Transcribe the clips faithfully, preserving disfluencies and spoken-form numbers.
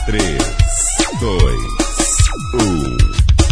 três, dois, um.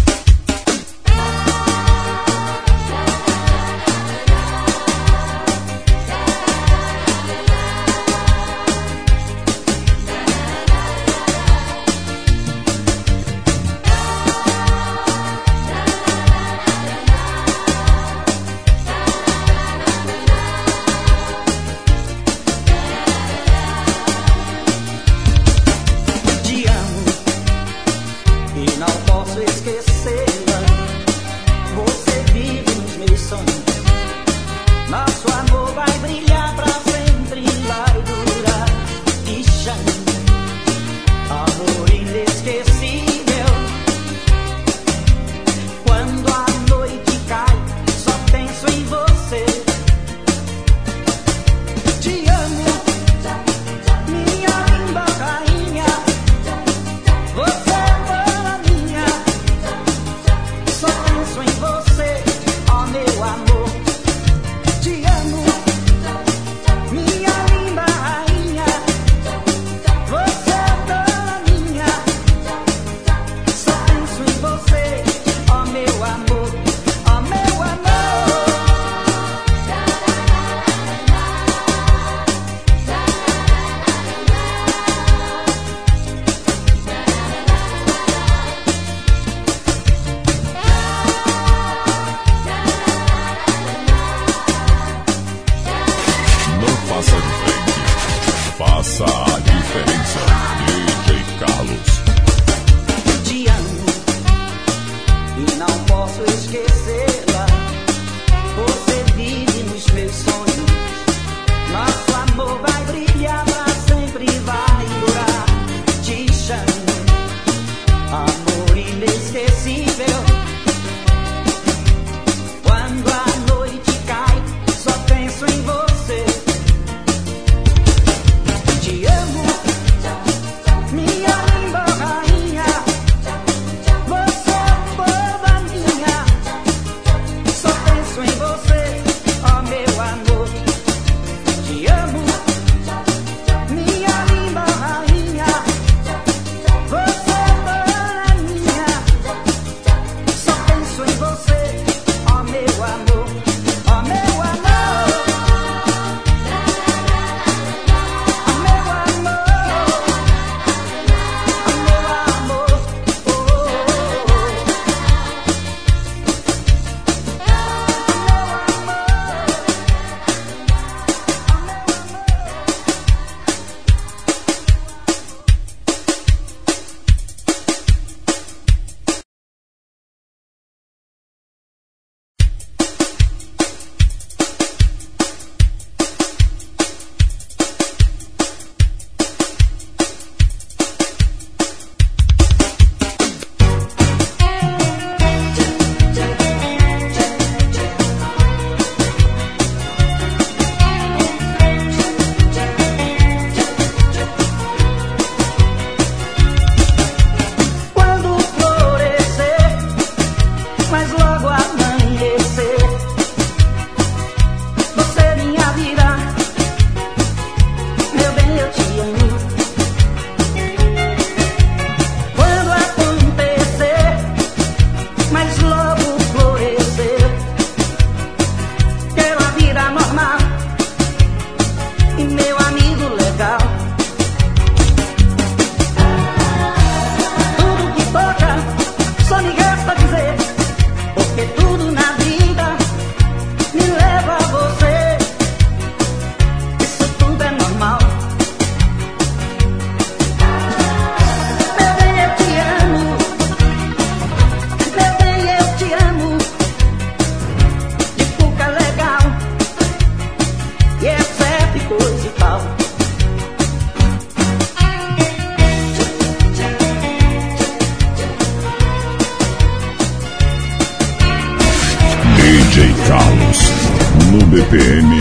B P M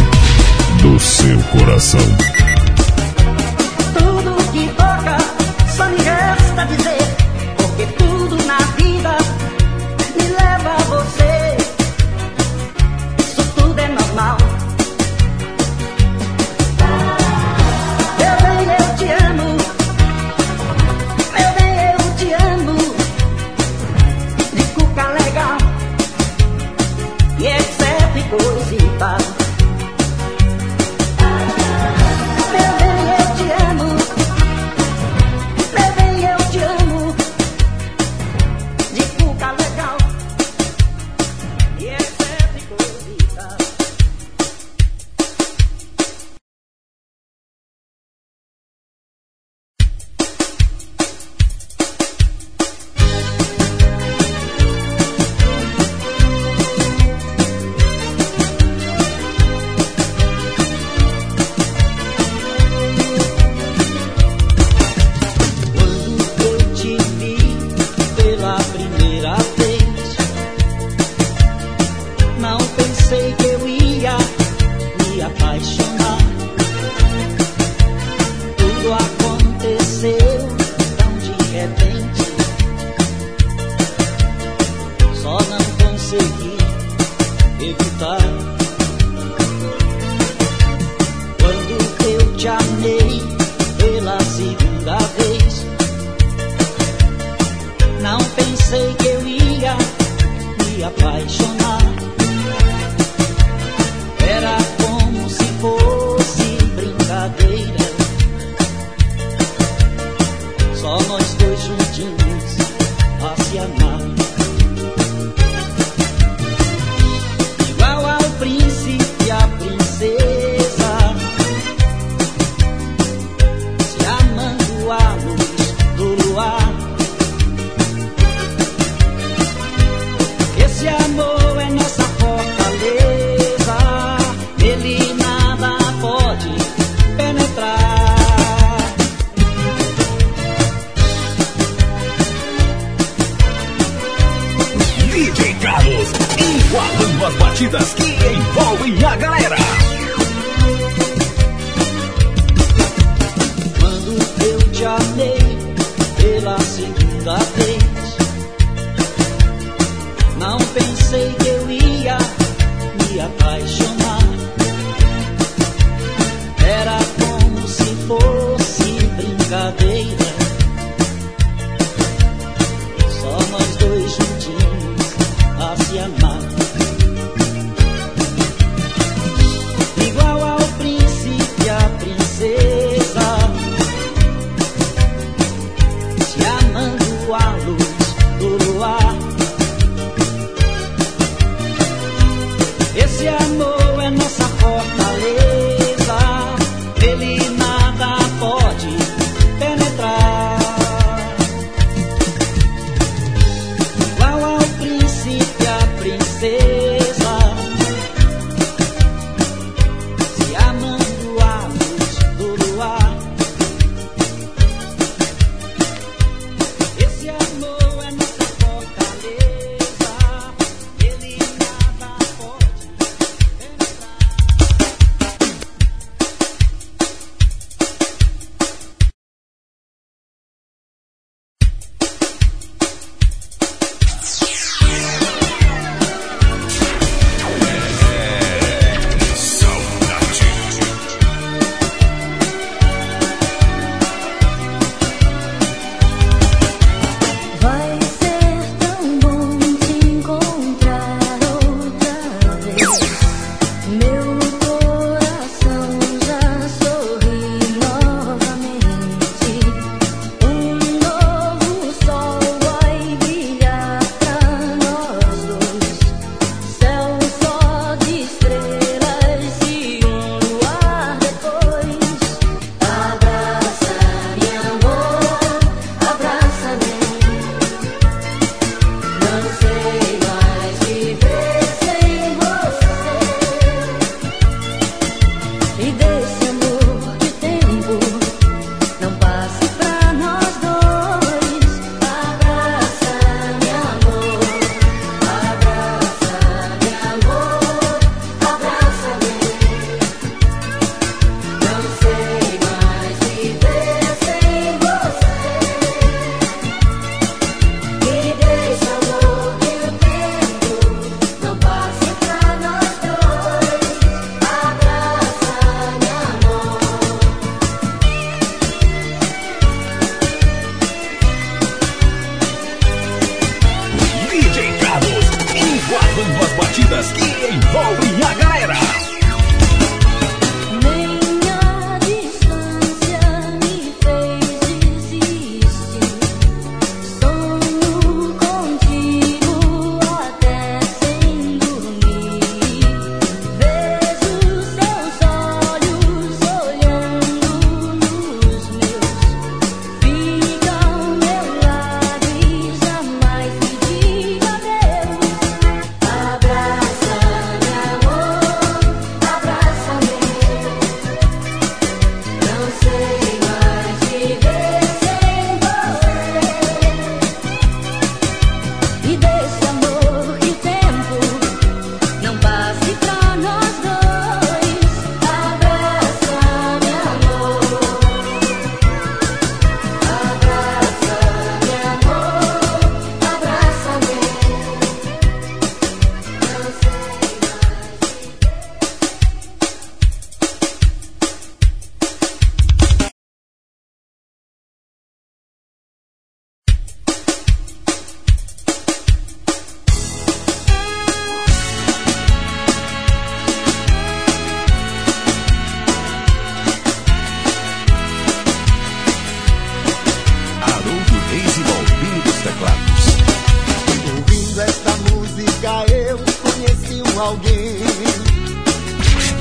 do seu coração. Tudo que toca só me resta dizer, porque tudo na vida me leva a você. Isso tudo é normal. Eu bem, eu te amo. voltar. Meu bem, eu te amo. Meu bem, eu te amo. De cuca legal. E essa é de corrida.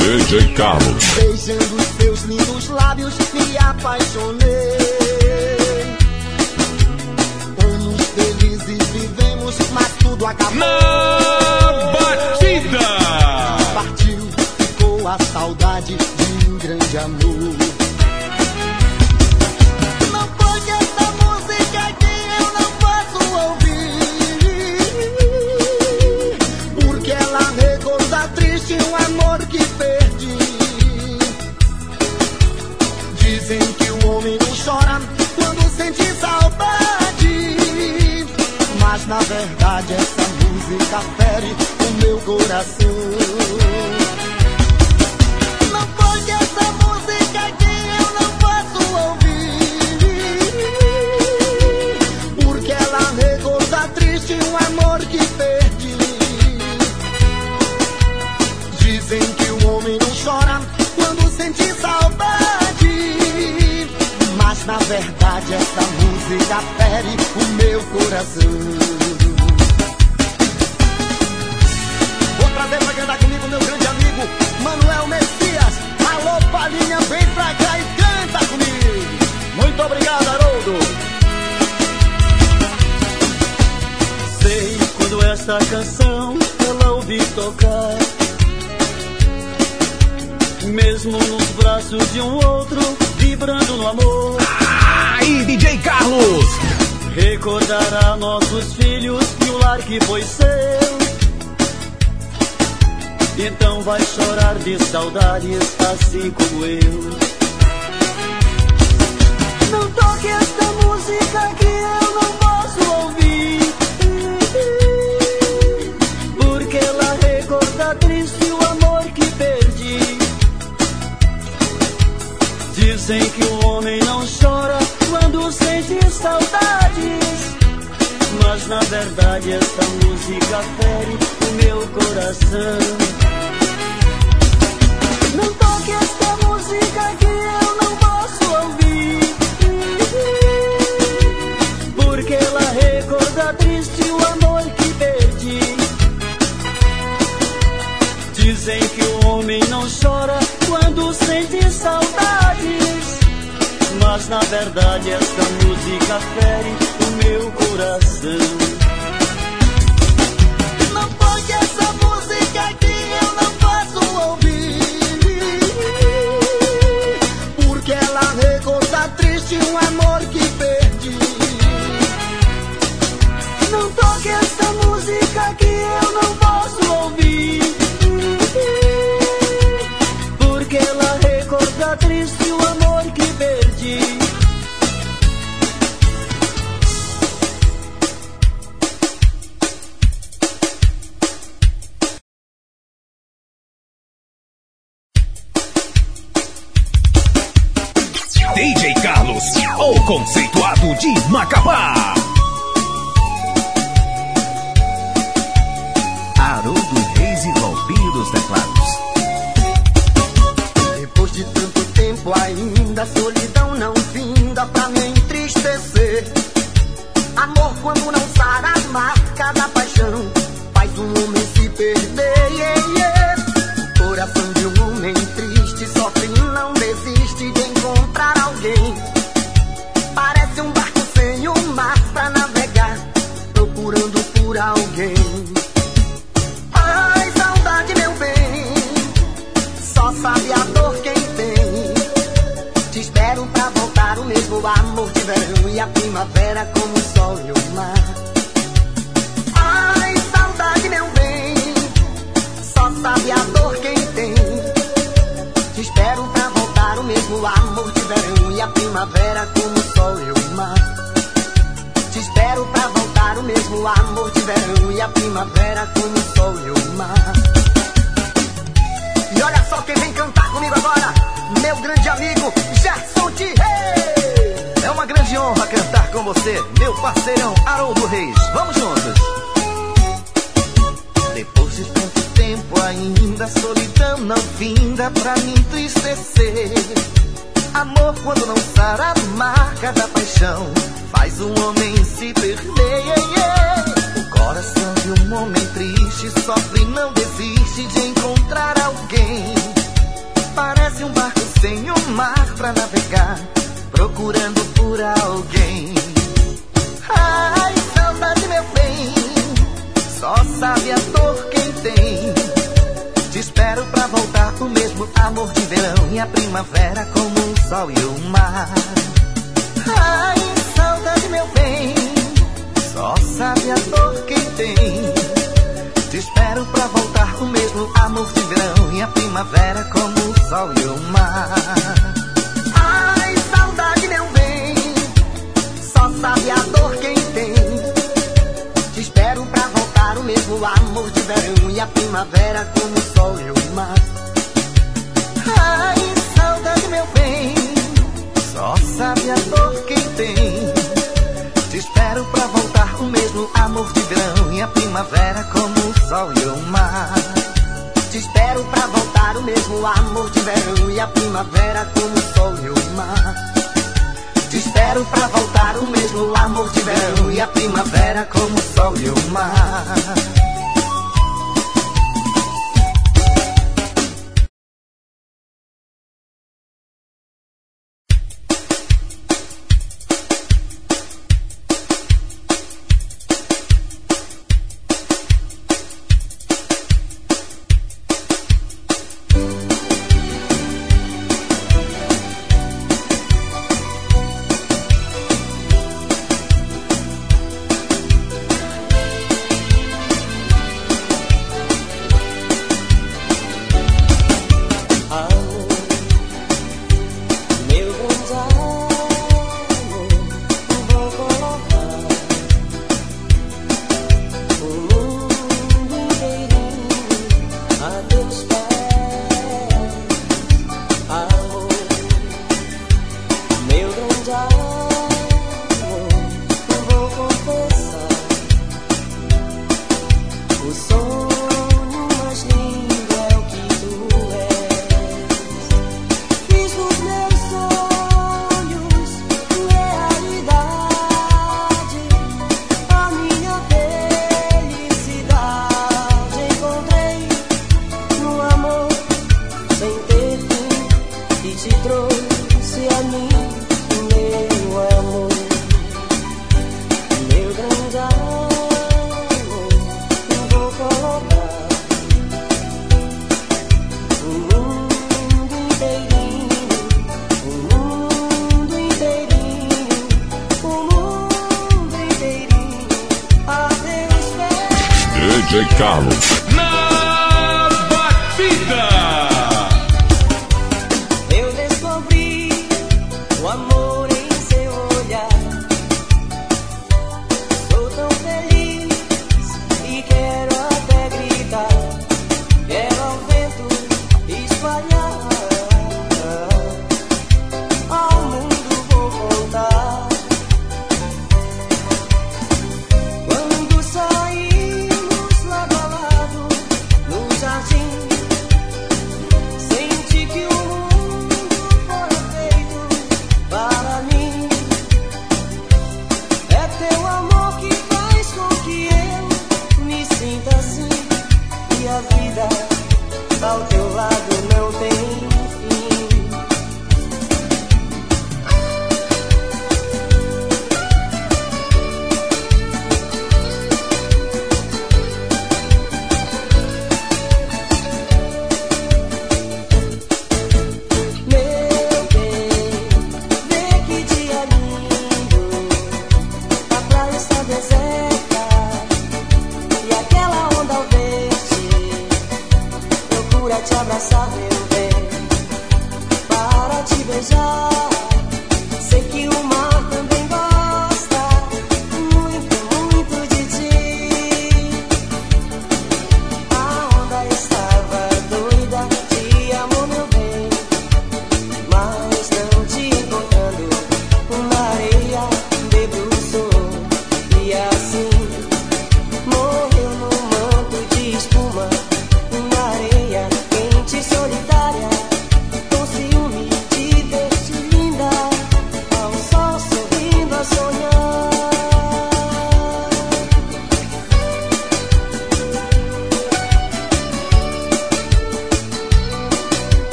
D J Carlos. Beijando os seus lindos lábios, me apaixonei. Anos felizes vivemos, mas tudo acabou. Na batida! Partiu, ficou a saudade de um grande amor. Não pode essa música que eu não posso ouvir, porque ela recorda triste um amor que perdi. Dizem que o homem não chora quando sente saudade, mas na verdade essa música fere o meu coração. Não pode essa música que eu não posso ouvir, porque ela recorda triste um amor que perdi. Dizem que o homem não chora quando sente saudade, mas na verdade essa música fere o meu coração. Vou trazer pra cantar comigo meu grande amigo Manuel Messias. Alô, Palhinha, vem pra cá e canta comigo. Muito obrigado, Haroldo. Sei quando esta canção ela ouvi tocar, mesmo nos braços de um outro, vibrando no amor. Aí, D J Carlos! Recordará nossos filhos e o lar que foi seu. Então vai chorar de saudades, assim como eu. Não toque esta música que eu não posso ouvir, porque ela recorda triste o amor que perdi. Dizem que o homem não chora quando sente saudades, mas na verdade essa música fere o meu coração. Não toque esta música que eu não posso ouvir, porque ela recorda triste o amor que perdi. Dizem que o homem não chora quando sente saudades, mas na verdade esta música fere o meu coração. Não pode essa música que eu não posso ouvir, porque ela recorda triste um amor que perdi. Não toque esta música que eu não posso ouvir, porque ela recorda triste o amor que perdi. D J Carlos, o conceituado de Macapá. Haroldo Reis e Valpinho dos Teclados. Depois de tanto tempo ainda a solidão não finda pra me entristecer. Amor quando não sara a marca da paixão faz um homem se perder, yeah, yeah. Coração de um homem triste sofre e não desiste de encontrar alguém. Parece um barco sem o mar pra navegar, procurando por alguém. Ai, saudade, meu bem, só sabe a dor quem tem. Te espero pra voltar o mesmo amor de verão e a primavera como o sol e o mar. Ai, saudade, meu bem, só sabe a dor quem tem. Te espero pra voltar o mesmo amor de verão e a primavera como o sol e o mar. Te espero pra voltar o mesmo amor de verão e a primavera como o sol e o mar. E olha só quem vem cantar comigo agora, meu grande amigo Gerson T. Hey! É uma grande honra cantar com você, meu parceirão Haroldo Reis. Vamos juntos. Depois de tanto tempo ainda a solidão não finda pra me entristecer. Amor quando não sara a marca da paixão faz um homem se perder, yeah, yeah. O coração de um homem triste sofre e não desiste de encontrar alguém. mar pra navegar, procurando por alguém. Ai, saudade, meu bem, só sabe a dor quem tem. Te espero pra voltar, o mesmo amor de verão e a primavera como o sol e o mar. Ai, saudade, meu bem, só sabe a dor quem tem. Te espero pra voltar, o mesmo amor de verão e a primavera como o sol e o mar. Ai, saudade, meu bem, só sabe a dor quem tem. Te espero pra voltar, o mesmo amor de verão e a primavera como o sol e o mar. Ai, saudade, meu bem, só sabe a dor quem tem. Te espero pra voltar, o mesmo amor de verão e a primavera como o sol e o mar. Te espero pra voltar, o mesmo amor de verão e a primavera como o sol e o mar. Te espero pra voltar, o mesmo amor de verão e a primavera como o sol e o mar. D J Carlos. Na batida. Eu descobri o amor em seu olhar. Sou tão feliz e quero até gritar. Quero ao vento espalhar. Ao mundo vou contar. Quando saímos lado a lado,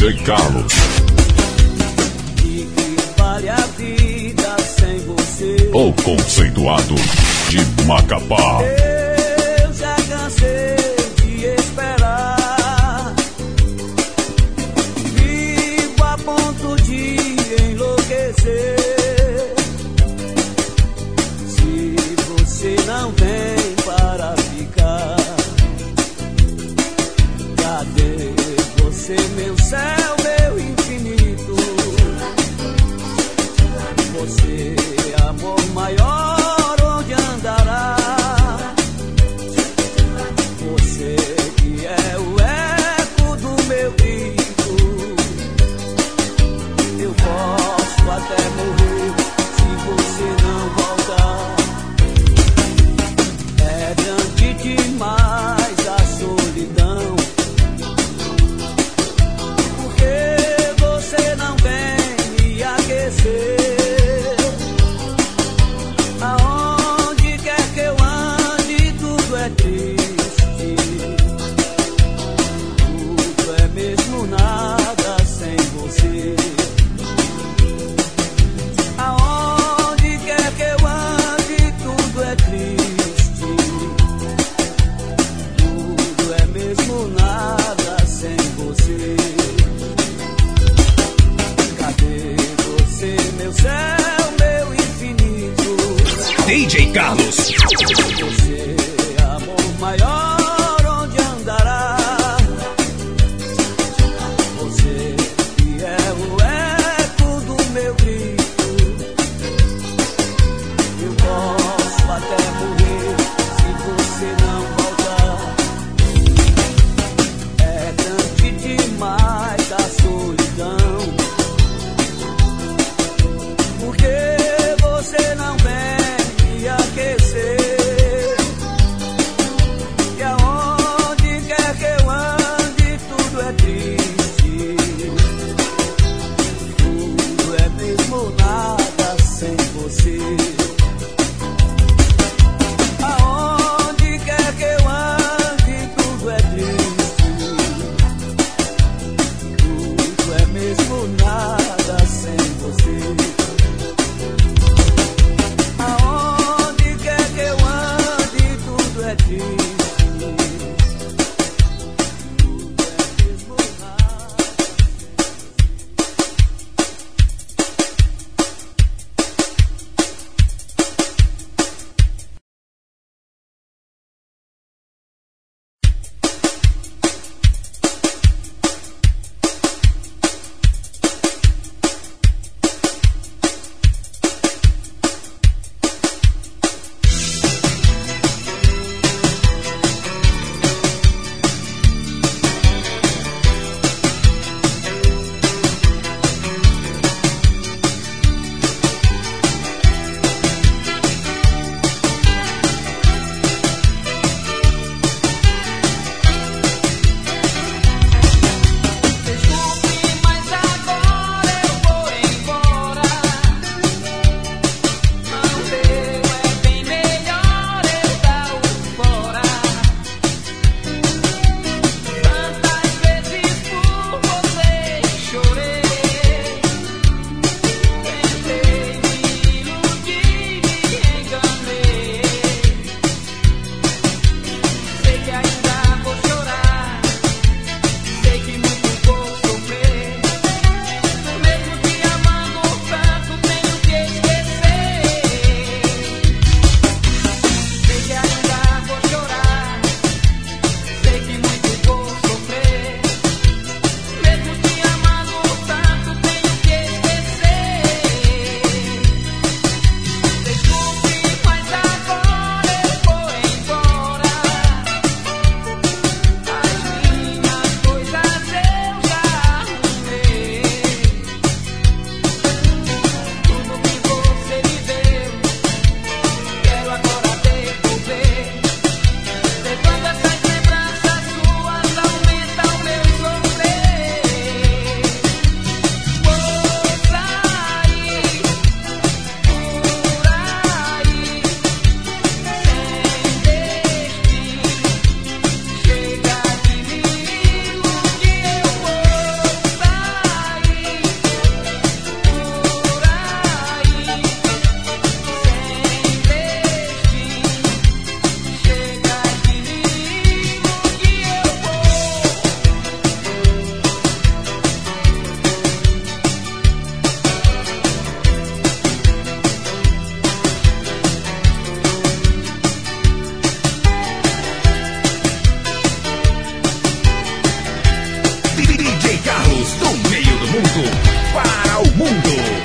J Carlos. E que vale a vida sem você. O conceituado de Macapá. Eu já cansei de esperar. Vivo a ponto de enlouquecer. Se você não vem para ficar, cadê você, meu céu, meu infinito? Você, amor maior, onde andará? Você que é o eco do meu grito. Eu posso até morrer se você não voltar. É grande demais a solidão. Porque você não vem me aquecer. Aonde quer que eu ande, tudo é triste. Tudo é mesmo nada sem você. Aonde quer que eu ande, tudo é triste. Tudo é mesmo nada sem você. Cadê você, meu céu, meu infinito? D J Carlos. Você, amor maior, onde andará? Você que é o eco do meu grito. Eu posso até morrer se você não voltar. É grande demais a solidão. Porque você não vem me aquecer. mundo.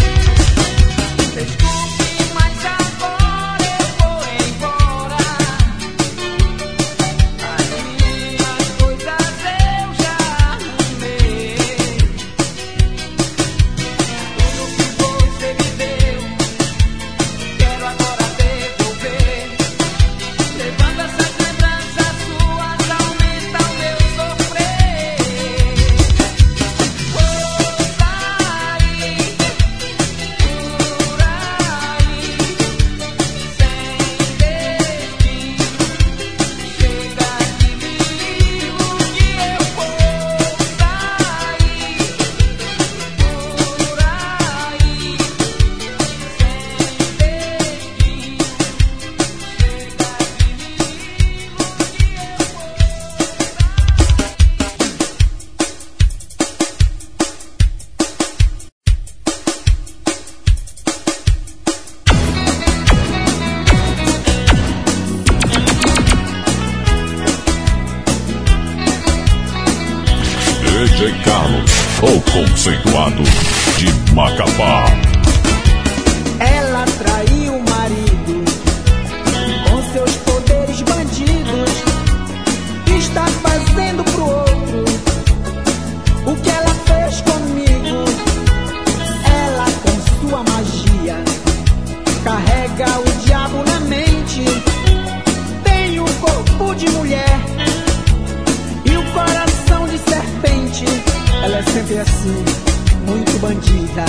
D J Carlos, o conceituado de Macapá. Ela traiu o marido com seus poderes bandidos. Está fazendo pro outro o que ela fez comigo. Ela com sua magia carrega o diabo na mente. Tem o corpo de mulher e o coração de serpente. Ela é sempre assim, muito bandida.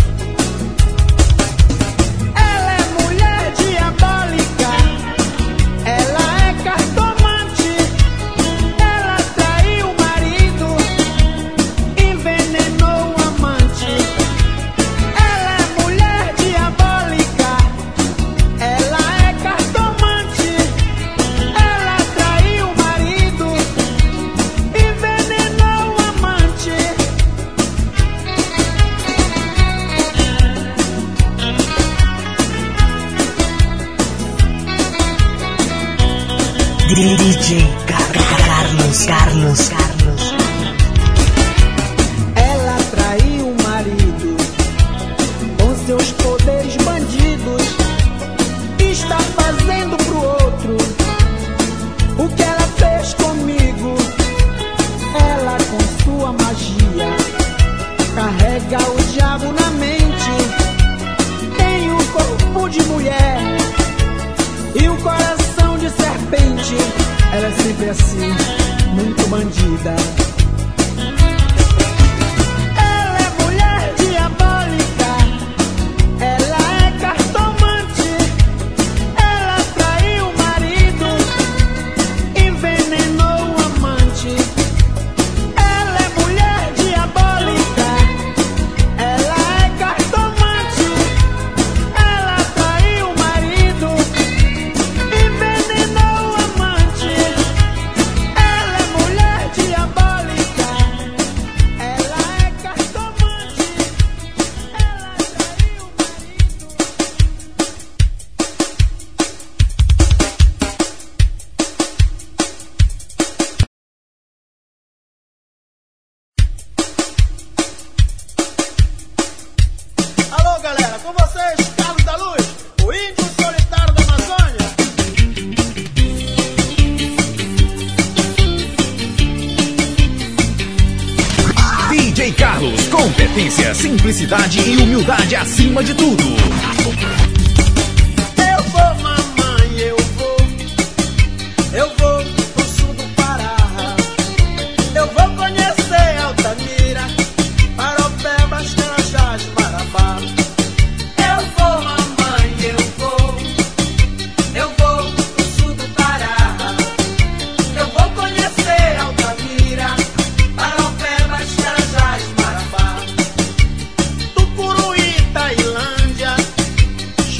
Ela é mulher diabólica, ela é cartomante. Ela traiu o marido, envenenou o amante. Ela é mulher diabólica, ela é cartomante. Ela traiu o marido, envenenou o amante. D J Carlos, Carlos, Carlos. Ela traiu o marido com seus poderes bandidos. Está fazendo pro outro o que ela fez comigo. Ela com sua magia carrega o diabo na mente. Tem o corpo de mulher e o coração de serpente. Ela é sempre assim, muito bandida. Ela é mulher diabólica, ela é cartomante. Ela traiu o marido, envenenou o amante. Ela é mulher diabólica, ela é cartomante. Ela traiu o marido, envenenou o amante. Ela é mulher diabólica, ela é cartomante. Ela traiu o marido. Alô, galera, com vocês, Carlos da Luz, o índio solitário da Amazônia. D J Carlos, competência, simplicidade e humildade acima de tudo. Eu vou, mamãe, eu vou. Eu vou pro sul do Pará. Eu vou conhecer Altamira, Paropebas, Carajás, Marabá. Eu vou, mamãe, eu vou. Eu vou pro sul do Pará. Eu vou conhecer Altamira, Paropebas, Carajás, Marabá. Tucuruí, Tailândia,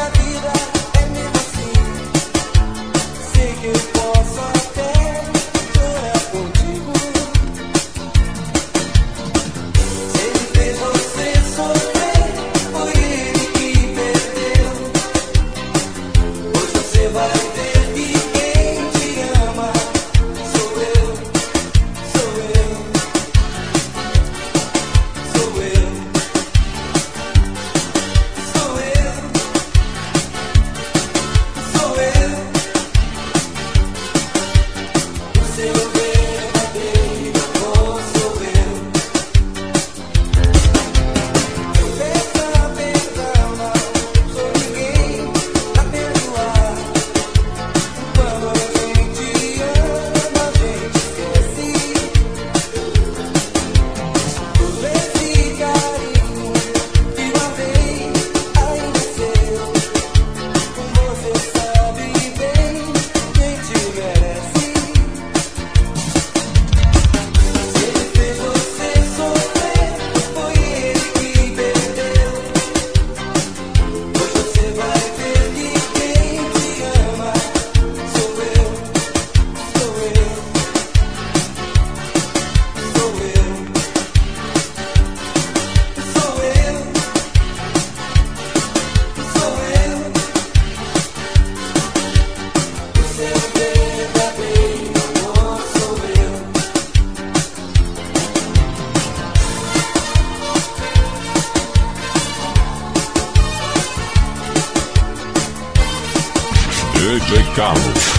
D J Carlos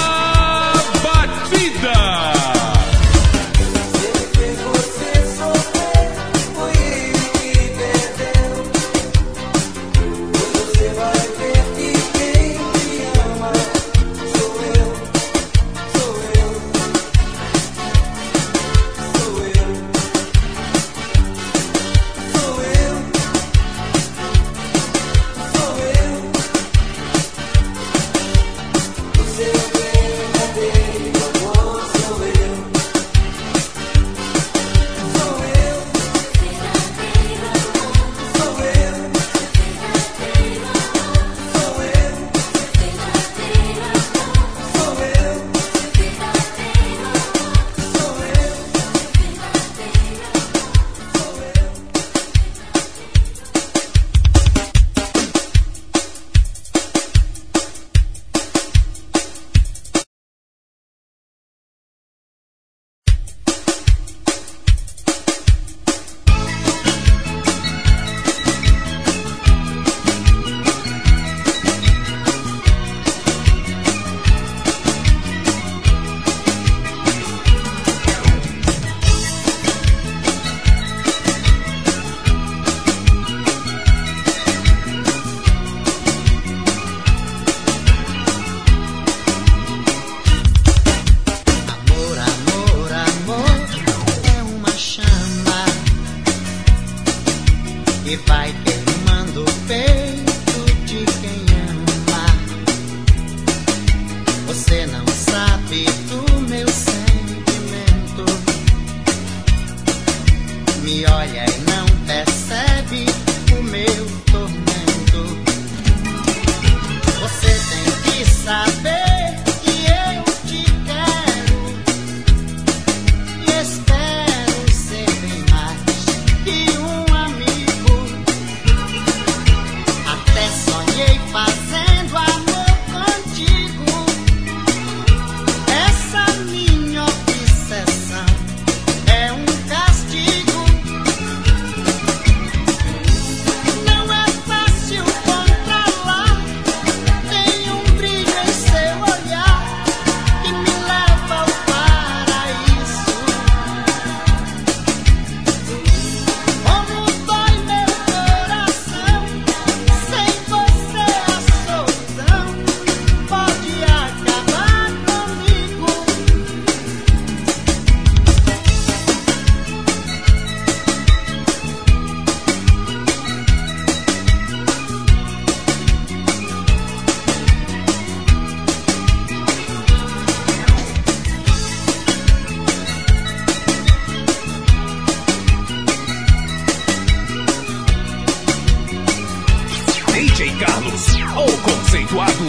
na batida. Você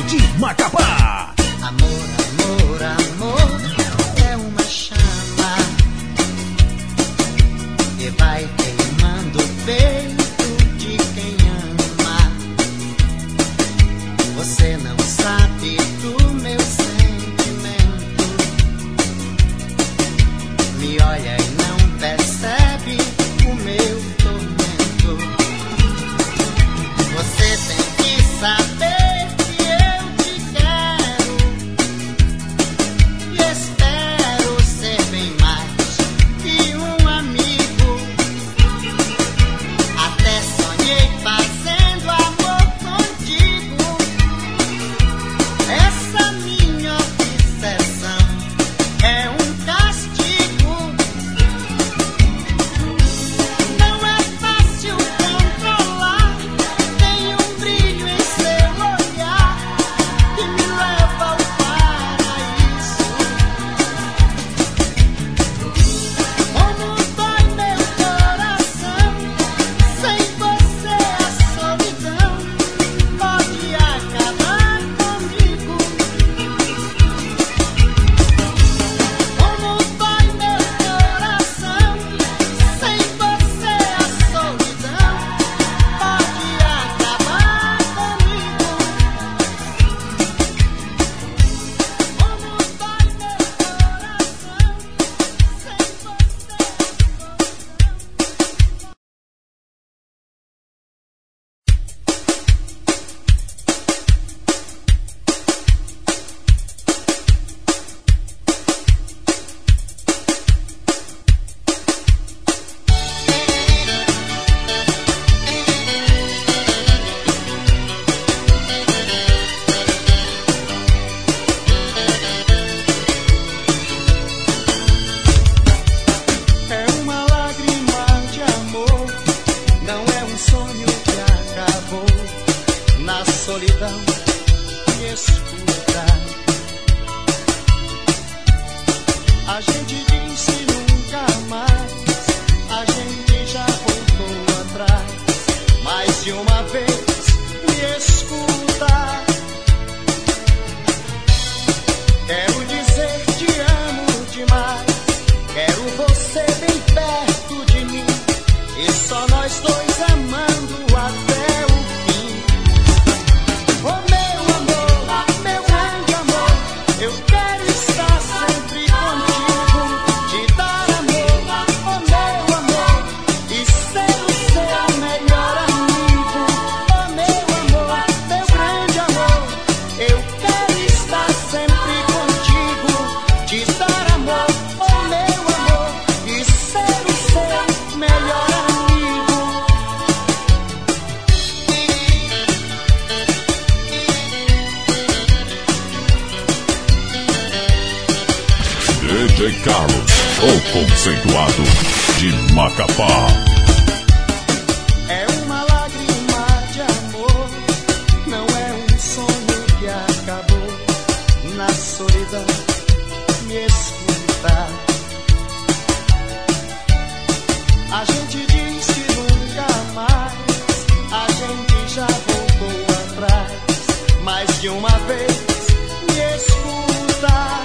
Direto de Macapá. Amor, amor, amor é uma chama que vai queimando o peito de quem ama. Você não sabe do meu sentimento, me olha e não percebe o meu tormento. Você tem que saber D J Carlos, o conceituado de Macapá. É uma lágrima de amor, não é um sonho que acabou. Na solidão me escuta. A gente disse nunca mais, a gente já voltou atrás. Mais de uma vez me escuta.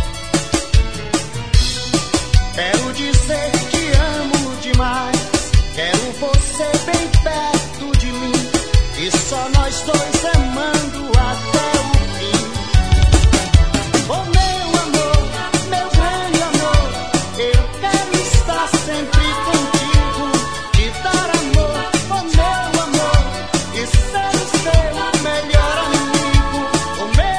Quero dizer que amo demais, quero você bem perto de mim, e só nós dois amando até o fim. Oh meu amor, meu grande amor, eu quero estar sempre contigo, te dar amor, oh meu amor, e ser o seu melhor amigo. Oh meu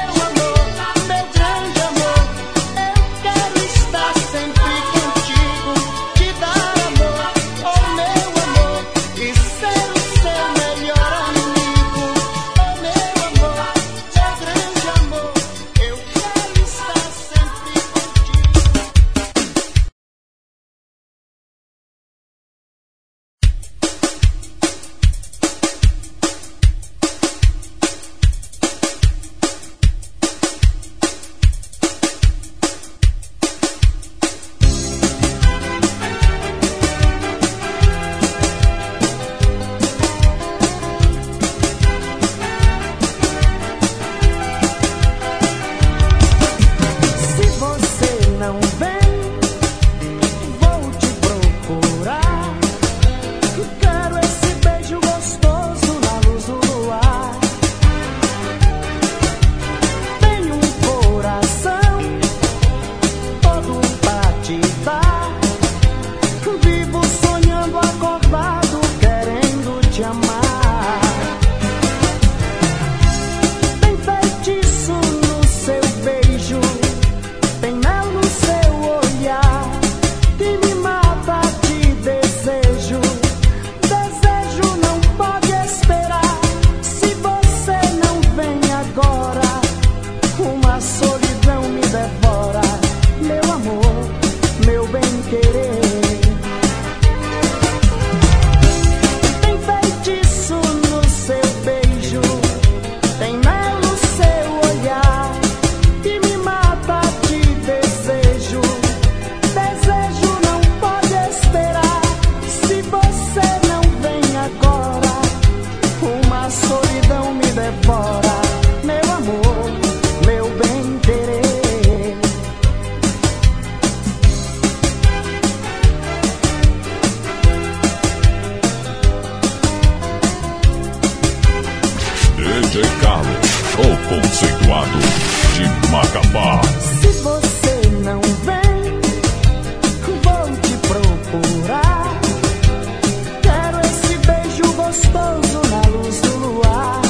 D J Carlos, o conceituado de Macapá. Se você não vem, vou te procurar. Quero esse beijo gostoso na luz do luar.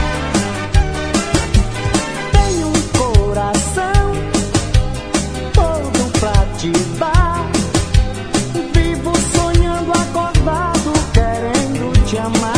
Tenho um coração todo pra te dar. Vivo sonhando acordado, querendo te amar.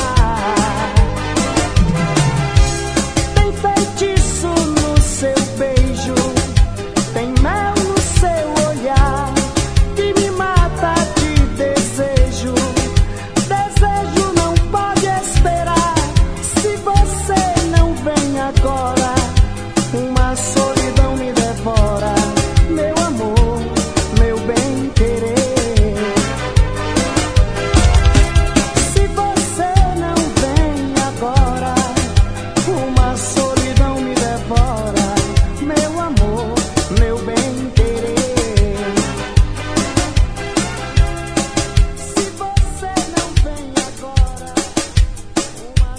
Tem feitiço no seu beijo, tem mel no seu olhar, que me mata de desejo. Desejo não pode esperar. Se você não vem agora, uma solidão me devora. Meu amor, meu bem querer. Se você não vem agora, uma solidão me devora. Meu amor, meu bem querer. Se você não vem agora, uma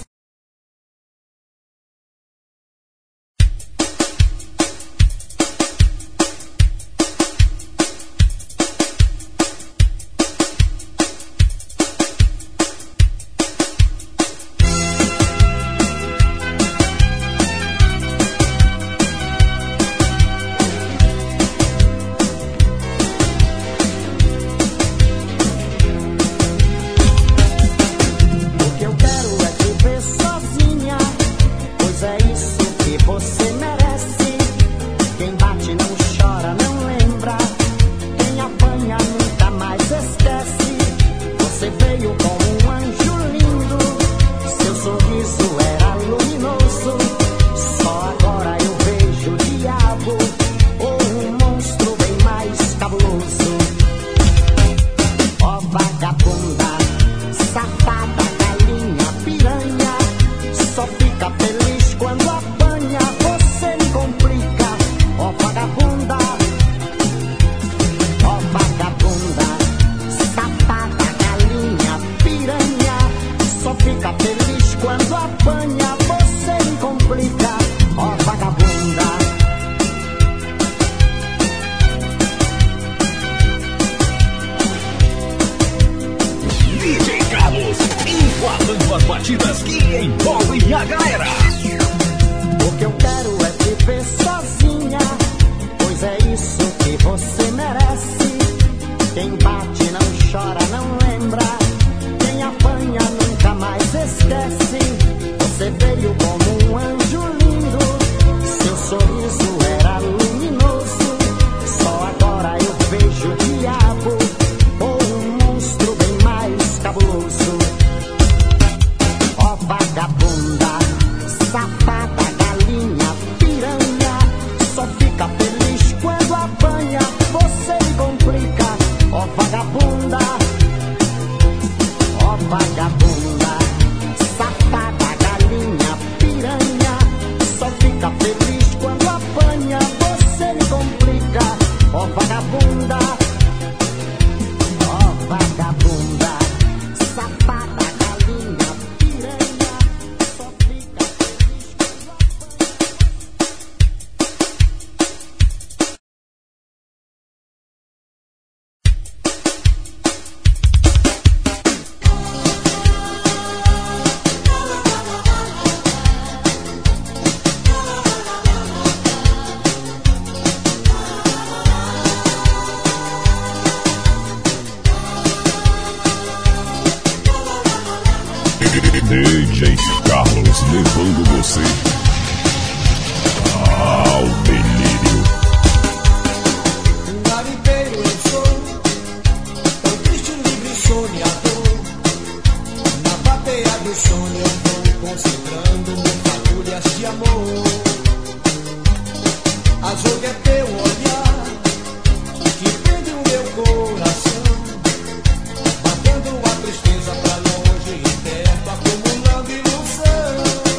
O que eu quero é te ver sozinha, pois é isso que você merece. Quem bate não chora, não lembra. Quem apanha nunca mais esquece. Você veio como um anjo lindo, seu sorriso era luminoso. Só agora eu vejo o diabo, ou um monstro bem mais cabuloso. Ó vagabunda, safada, galinha, piranha, só fica feliz quando apanha, você me complica. Ó vagabunda, ó vagabunda, safada, galinha, piranha, só fica feliz quando apanha, você me complica. Ó vagabunda. D J Carlos, igualando as batidas que envolvem a galera. O que eu quero é te ver sozinha, pois é isso que você merece. Quem bate não chora, não lembra. Quem apanha nunca mais esquece. Você veio como um anjo lindo, seu sorriso era luminoso. Só agora eu vejo o diabo, ou um monstro bem mais cabuloso. Ó vagabunda, safada, galinha, piranha, só fica feliz quando apanha, você me complica. Ó vagabunda, ó vagabunda, safada, galinha, piranha, só fica feliz quando apanha, você me complica. Ó vagabunda, ó vagabunda, safada, galinha, piranha, só fica feliz quando apanha. D J Carlos levando você ao delírio. Garimpeiro eu sou, tão triste, livre, sonhador. Na bateia do sonho eu vou concentrando fagulhas de amor. Azul é teu olhar, que prende o meu coração, batendo a tristeza pra longe e perto, acumulando ilusão.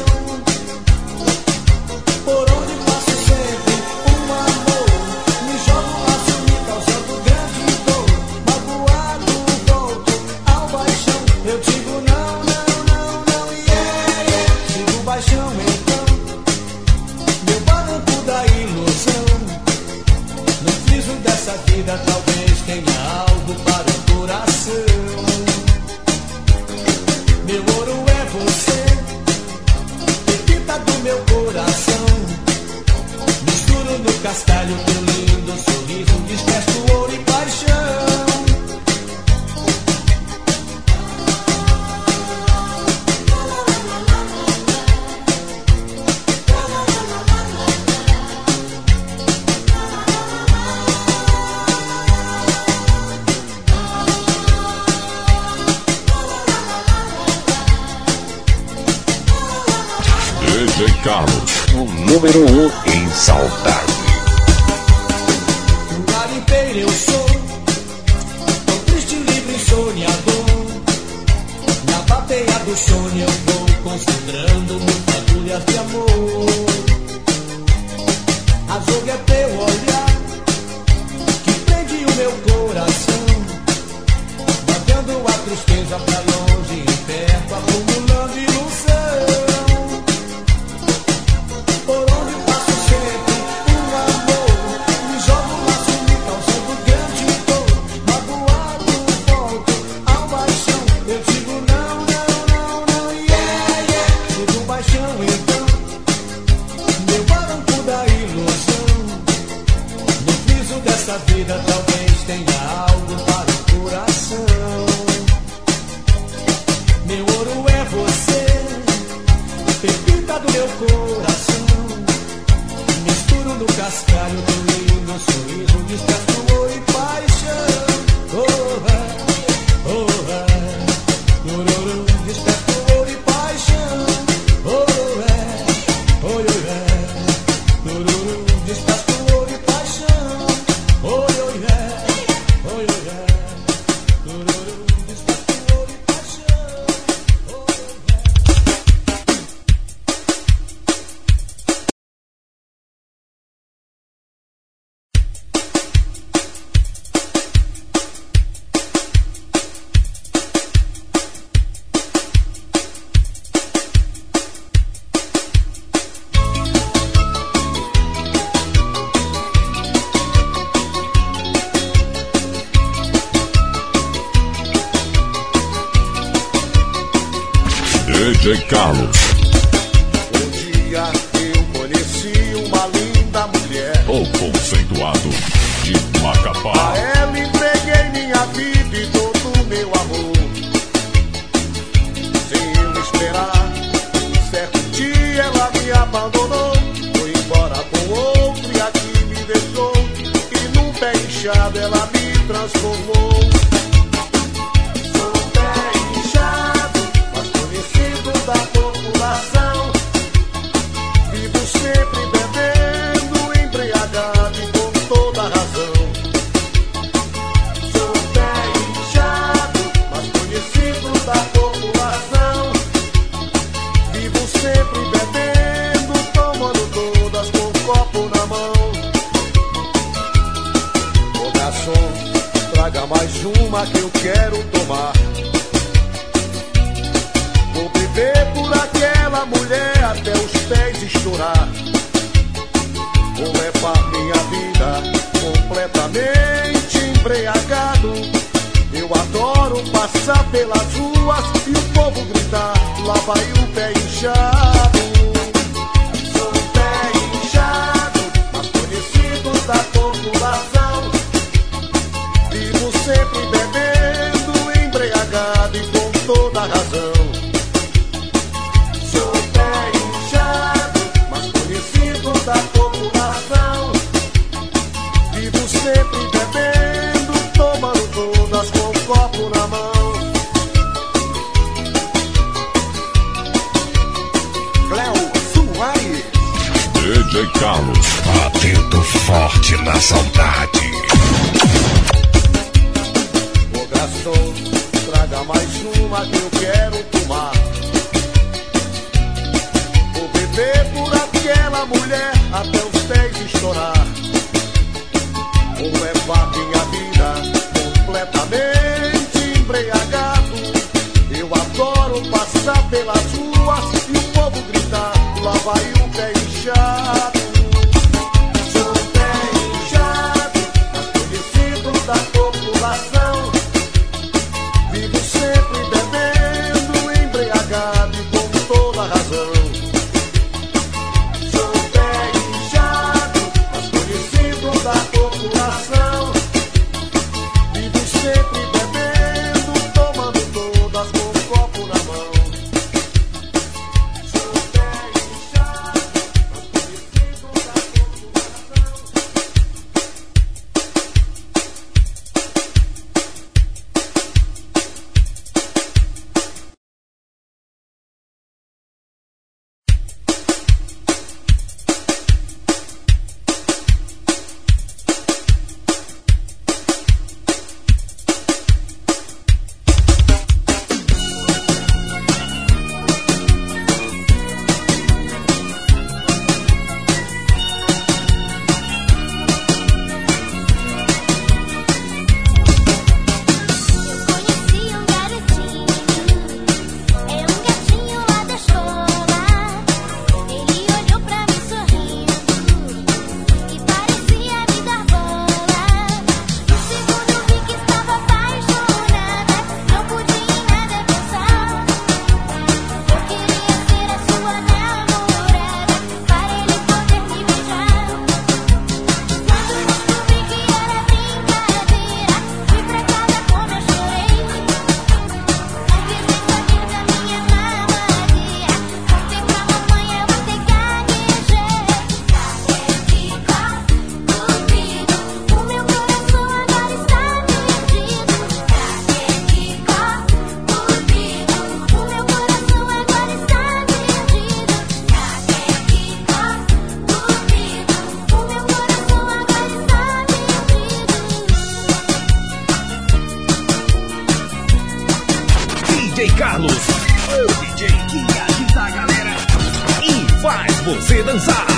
Por onde passo sempre um amor, me jogo no laço, me causando grande dor. Magoado, volto ao baixão, eu digo não, não, não, não, yeah, yeah. Sigo baixão, então vida talvez tenha algo para o coração. Meu ouro é você, pepita do meu coração. Misturo no cascalho teu lindo sorriso, despesto ouro e paixão. D J Carlos, o número um em saudade. Garimpeiro eu sou, tão triste, livre e sonhador. Na bateia do sonho eu vou concentrando muitas agulhas de amor. Azul é teu olhar que prende o meu coração, batendo a tristeza pra longe e perto, acumulando ilusão. Por onde passo sempre um amor, me jogo lá sumi, causando grande dor. Magoado, volto ao baixão, eu digo não, não, não, não, yeah, yeah. Sigo baixão então, meu barranco da ilusão. No piso dessa vida talvez tenha algo para o coração. Meu ouro é você, pepita do meu coração. Misturo no cascalho teu lindo sorriso, despesto ouro e paixão. Oh, é, oh, é, ururu, despesto ouro e paixão. Oh, é, oh, é, ururu, despesto ouro e paixão. Oh, é, oh, é, ururu, despesto ouro e paixão. Oh, D J Carlos, Um dia eu conheci uma linda mulher. o conceituado de Macapá. A ela entreguei minha vida e todo o meu amor. Sem eu esperar, certo dia ela me abandonou. Foi embora com outro e aqui me deixou. E num pé inchado ela me transformou. Sou um pé inchado, mas conhecido da população. Vivo sempre bebendo, embriagado e com toda razão. Sou um pé inchado, mas conhecido da população. Vivo sempre bebendo, tomando todas com um copo na mão. Ô garçom, traga mais uma que eu quero tomar. Vou beber por aquela mulher até os pés estourar. Vou levar minha vida completamente embriagado. Eu adoro passar pelas ruas e o povo gritar, lá vai o pé inchado. Sou um pé inchado, mas conhecido da população. Vivo sempre bebendo, embriagado e com toda razão. Sou um pé inchado, mas conhecido da população. Vivo sempre bebendo, tomando todas com um copo na mão. Cléo Soares, D J Carlos, batendo forte na saudade. ô garçom, traga mais uma que eu quero tomar. Vou beber por aquela mulher até os pés estourar. Vou levar minha vida completamente embriagado. Eu adoro passar pelas ruas e o povo gritar, lá vai o pé inchado. Sou um pé inchado, mas conhecido dançar.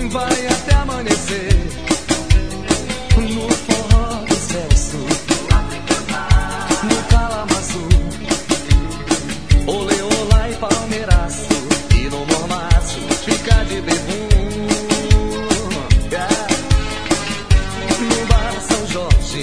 vai até amanhecer no forró do Celso, no calamaço, olê, olá e palmeiraço, e no mormaço fica de bebum, yeah. No bar São Jorge,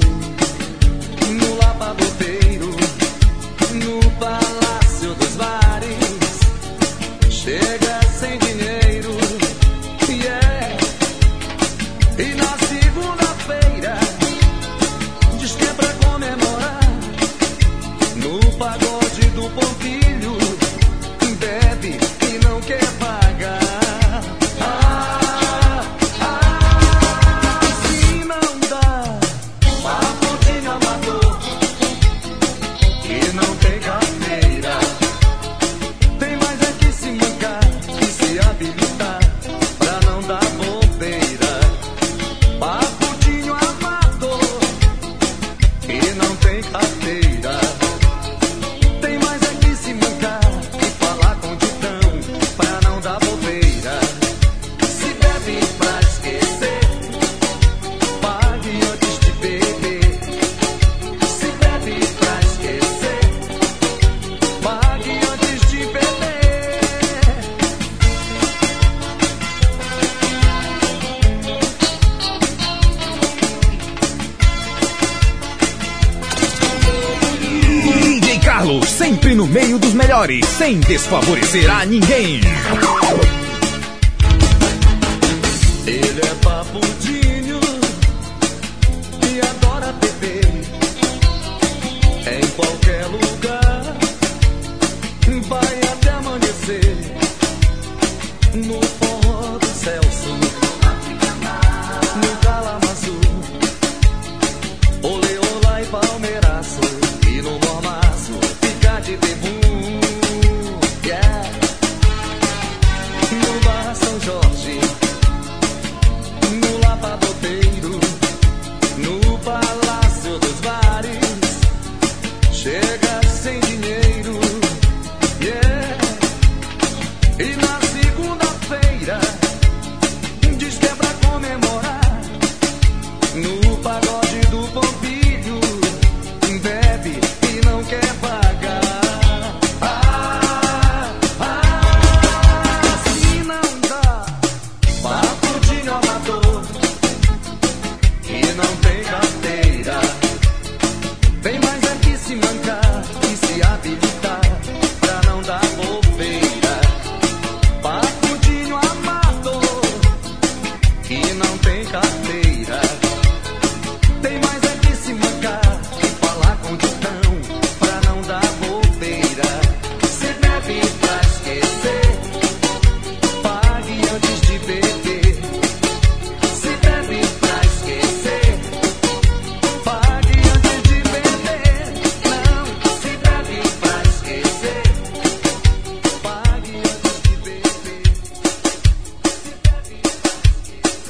no Lavadoteiro, no Palácio dos Bares, chega sem dinheiro, yeah. E na segunda-feira diz que é pra comemorar no pagode do Pompilho, bebe e não quer pagar. Ah, ah, assim não dá, papudinho amador que não tem carteira, tem mais é que se mancar e se habilitar pra não dar bobeira. Papudinho amador que não tem carteira, tem mais é que se mancar e falar com ditão pra não dar bobeira. Se bebe pra esquecer, pague antes de beber. Se bebe pra esquecer, pague antes de beber. D J Carlos, sempre no meio dos melhores, sem desfavorecer a ninguém. Ele é papudinho e adora beber em qualquer lugar, vai até amanhecer no forró do Celso, no calamaço, olê, olá e palmeiraço, e no mormaço fica de bebum, yeah. No bar São Jorge, no Lavadoteiro, no Palácio dos Bares, chega sem dinheiro, yeah. E na segunda-feira diz que é pra comemorar no pagode do Pompilho, bebe e não quer pagar. Ah, ah, assim não dá, papudinho amador que não tem carteira, tem mais é que se mancar e se habilitar pra não dar bobeira. Papudinho amador que não tem carteira, tem mais é que se mancar e falar com ditão pra não dar bobeira. Se bebe pra esquecer, pague antes de beber. Se bebe pra esquecer, pague antes de beber. Não, se bebe pra esquecer, pague antes de beber. Se bebe pra esquecer.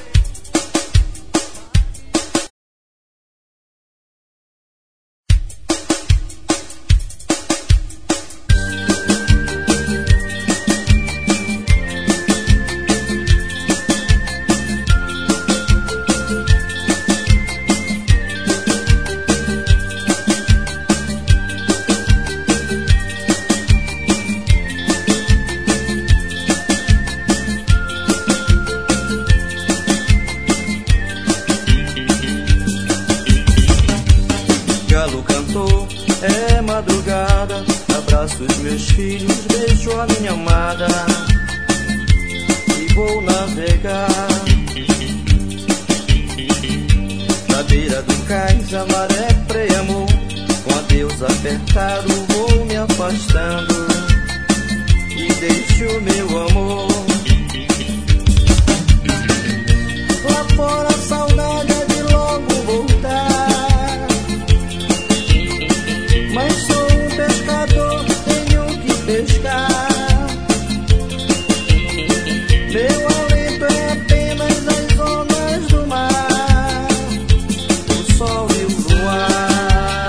Galo cantou, é madrugada, abraço os meus filhos, beijo a minha amada e vou navegar na beira do cais, a maré preamou, com adeus apertado vou me afastando e deixo meu amor. Lá fora a saudade é de logo voltar, mas sou um pescador, tenho que pescar. Meu alento é apenas as ondas do mar, o sol e o luar,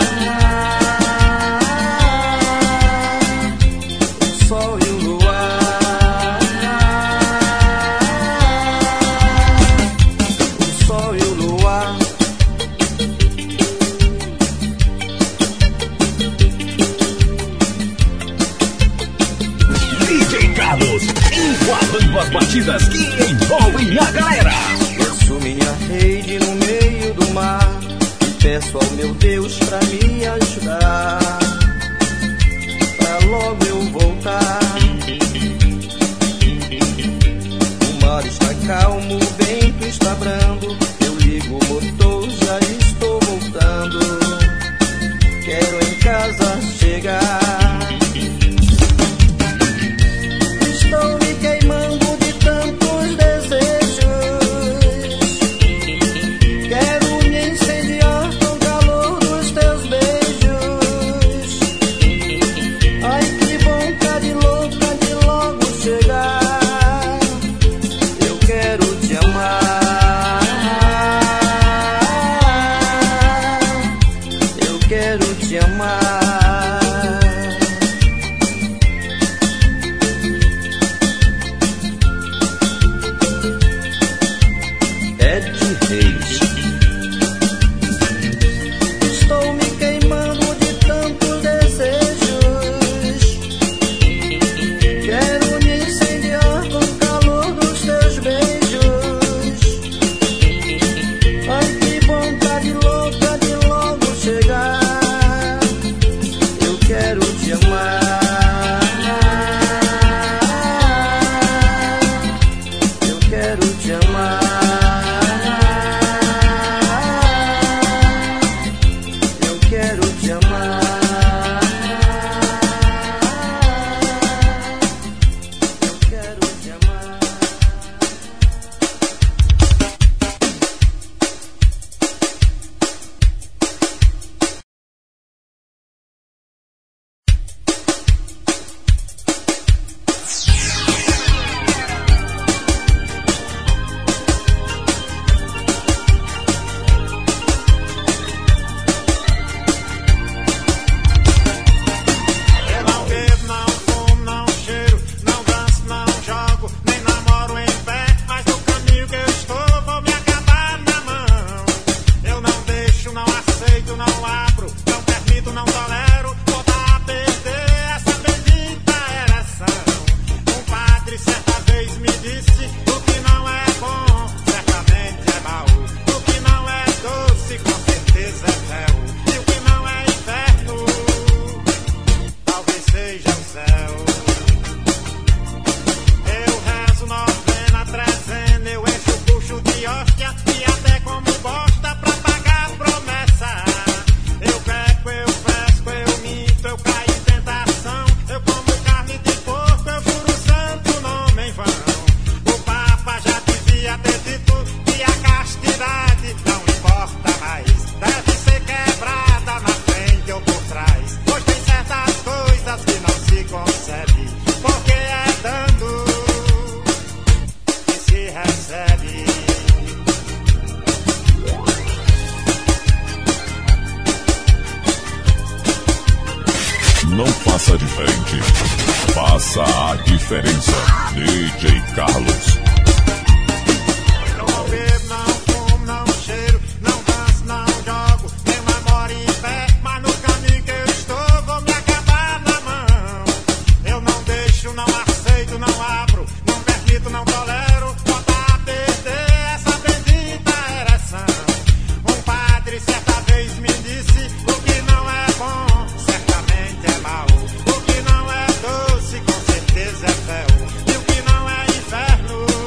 o sol e o luar. batidas que envolvem a galera. Lanço minha rede no meio do mar e peço ao meu Deus pra me ajudar, pra logo eu voltar. O mar está calmo, o vento está brando, eu ligo o motor, já estou voltando. Quero em casa chegar. Estou me queimando de tantos desejos. Quero me incendiar com o calor dos teus beijos. Ai, que vontade louca de logo chegar. Eu quero te amar. Eu quero te amar. Estou me queimando de tantos desejos. Quero me incendiar com o calor dos teus beijos. Ai, que vontade louca de logo chegar. Eu quero te amar. Eu quero te amar. Não faça diferente. Faça a diferença. D J Carlos. Não bebo, não fumo, não cheiro, não danço, não jogo, nem namoro em pé, mas no caminho que eu estou vou me acabar na mão. Eu não deixo, não aceito, não abro, não permito, não tolero, botar a perder essa bendita ereção. Um padre certa vez me disse, o que não é bom, certamente é mau. O que não é doce, com certeza é fel. E o que não é inferno,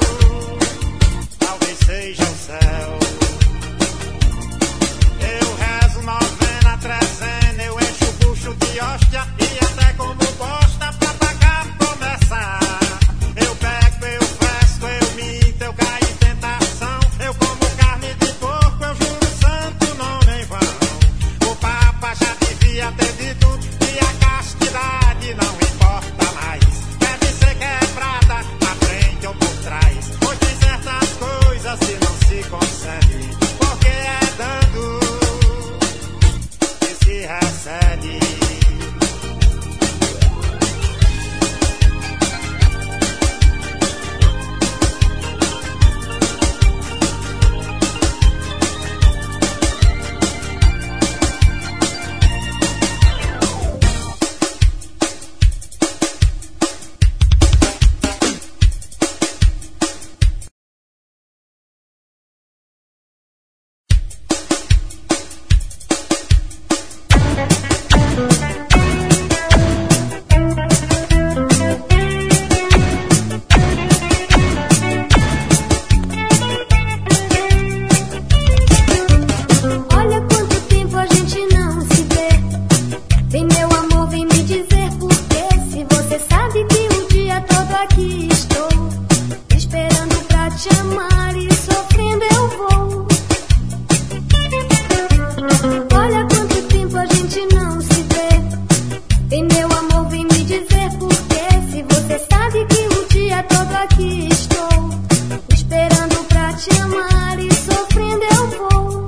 amar e sofrendo eu vou.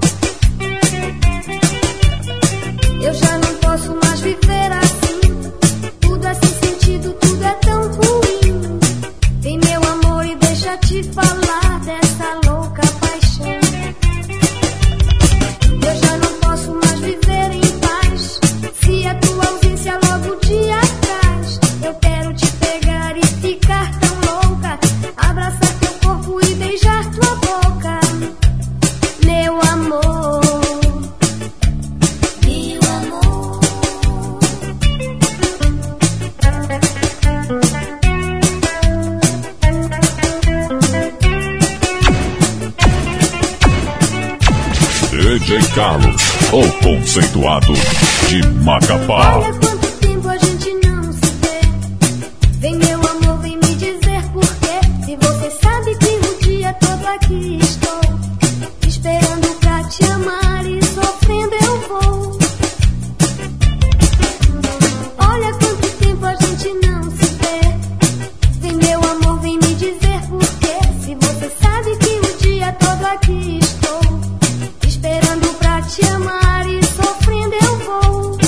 Eu já não posso mais viver assim. Tudo é sem sentido, tudo é tão ruim. Vem meu amor e deixa te falar dessa louca paixão. Eu já não posso mais viver em paz. Se a tua ausência logo te atrás, eu quero te pegar e ficar tão louca, abraçar teu corpo e beijar tua boca. Meu amor, meu amor. D J Carlos, o conceituado de Macapá. Olha quanto tempo a gente não se vê. Vem meu amor, vem me dizer porquê. Se você sabe que o dia todo aqui estou, esperando pra te amar e sofrendo eu vou. Olha quanto tempo a gente não se vê. Vem meu amor, vem me dizer porquê. Se você sabe que o dia todo aqui estou, esperando pra te amar e sofrendo eu vou.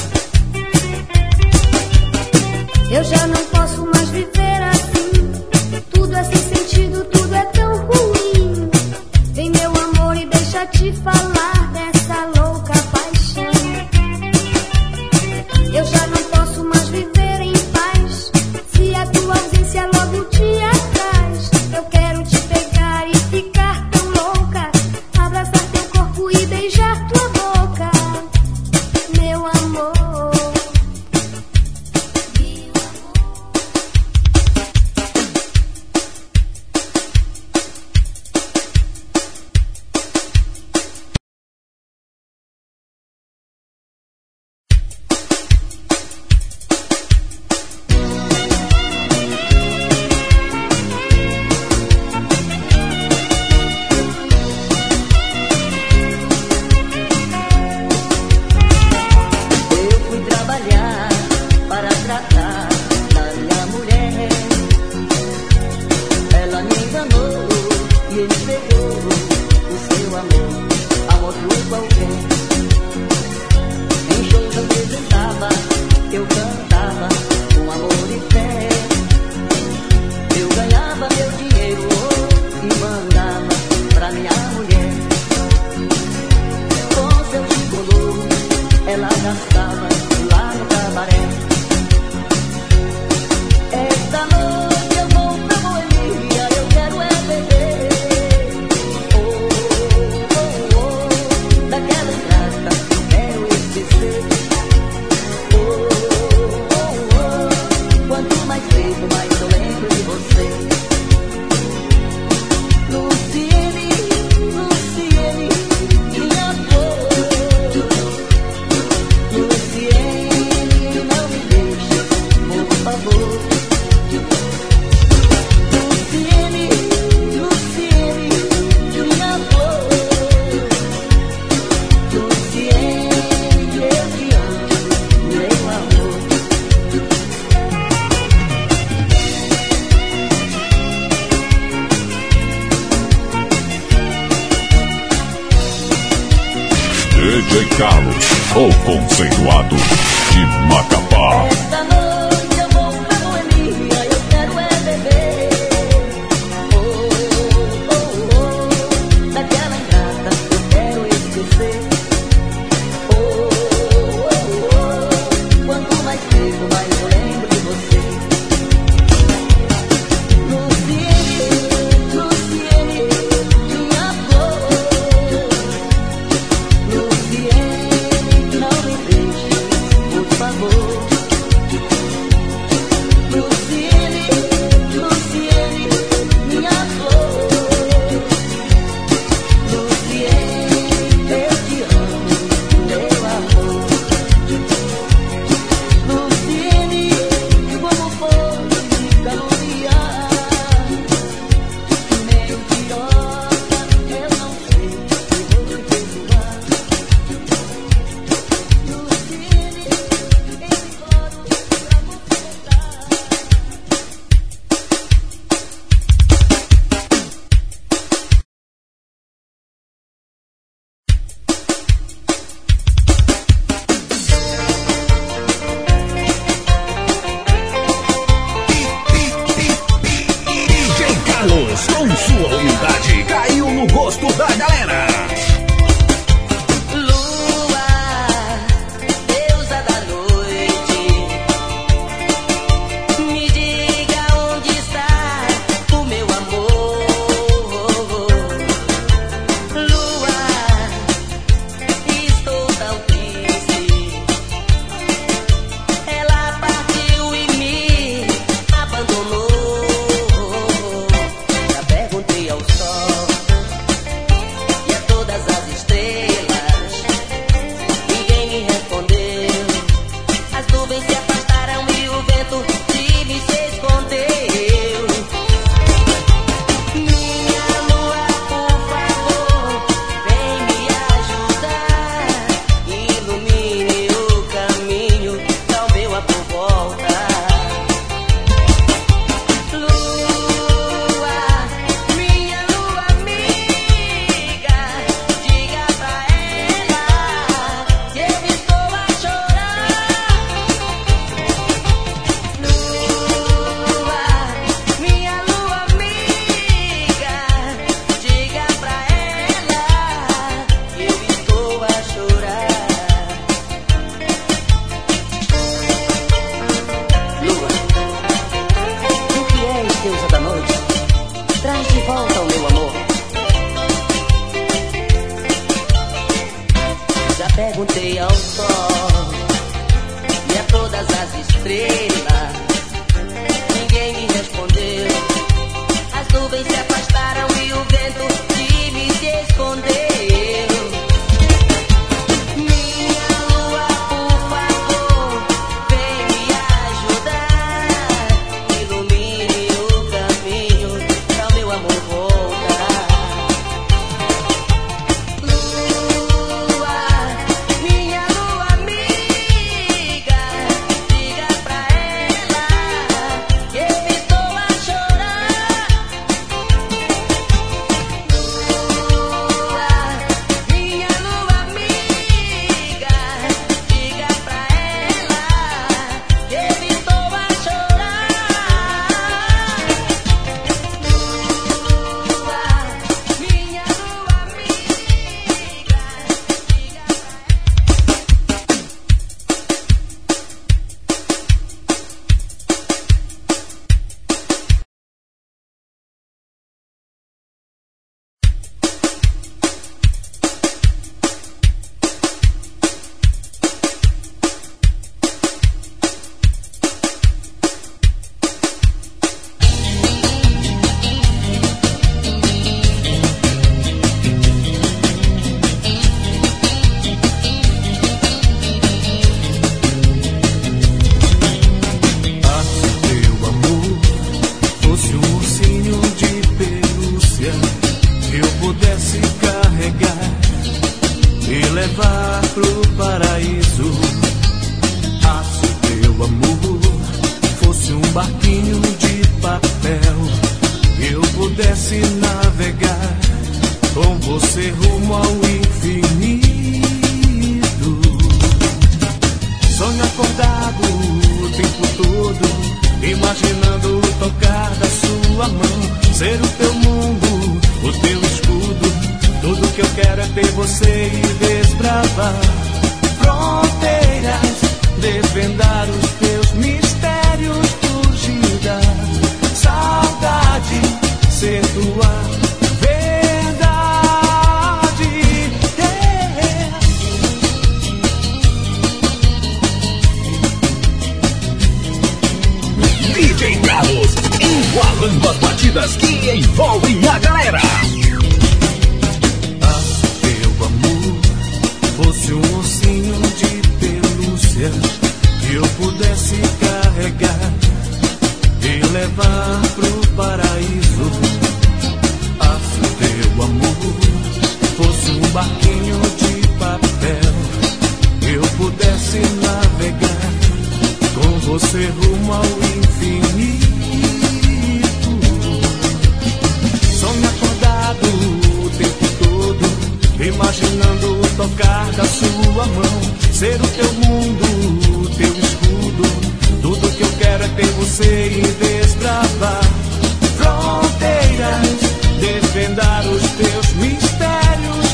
Eu já não posso mais viver assim. Tudo é sem sentido, tudo é tão ruim. Vem meu amor e deixa te falar dessa louca paixão. Eu já não posso mais viver em paz. Se a tua ausência logo te atrás, eu quero te pegar e ficar tão louca, abraçar teu corpo e beijar tua boca. Meu amor. Eu fui trabalhar para tratar da minha mulher. Ela me enganou e ele pegou o seu amor a outro qualquer. Em shows eu apresentava, eu cantava com amor e fé. Eu ganhava meu dinheiro e mandava pra minha mulher. Com seu gigolô ela gastava lá no cabaré. Esta noite eu vou pra Boemia, eu quero é beber. Oh, oh, oh, daquela ingrata eu quero esquecer. Oh, oh, oh, quanto mais bebo, mais eu lembro de você. Luciene, Luciene, minha flor. Luciene, não me deixe, por favor. Luciene, Luciene, minha flor. Luciene, eu te amo, meu amor. D J Carlos, o conceituado de Macapá. Esta noite eu vou pra Boemia, eu quero é beber. Oh, oh, oh, daquela ingrata eu quero esquecer. Oh, oh, oh, quanto mais bebo, mais eu lembro de você. Luciene, Luciene, minha flor. Luciene, não me deixe, por favor. galera. Perguntei ao sol e a todas as estrelas, ninguém me respondeu. As nuvens se afastaram e o vento de mim se escondeu. Minha lua, por favor, vem me ajudar. Ilumine o caminho pra o meu amor voltar. Fronteiras, desvendar os teus mistérios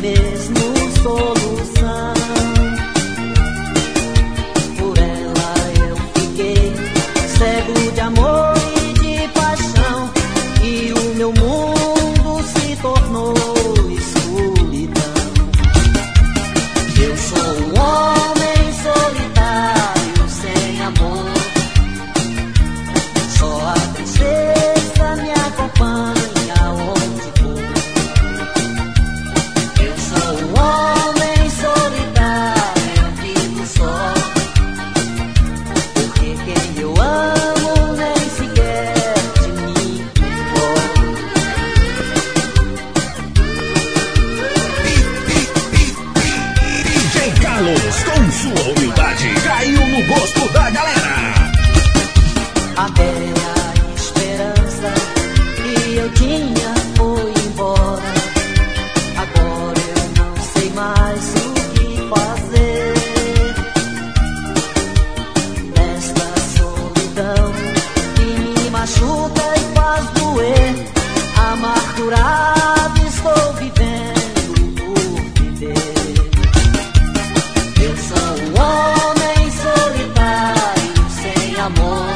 mesmo solução. Por ela eu fiquei cego de amor e de paixão, e o meu mundo se tornou escuridão. Eu sou um homem solitário, sem amor, só a tristeza me acompanha onde for. Eu sou um homem solitário, eu vivo só, porque quem eu amo nem sequer de mim importa. D J Carlos, com sua humildade, caiu no gosto da galera. Até a esperança que eu tinha foi embora. Agora eu não sei mais o que fazer. Nesta solidão que me machuca e faz doer, amargurado estou vivendo por viver. Eu sou um homem solitário, sem amor,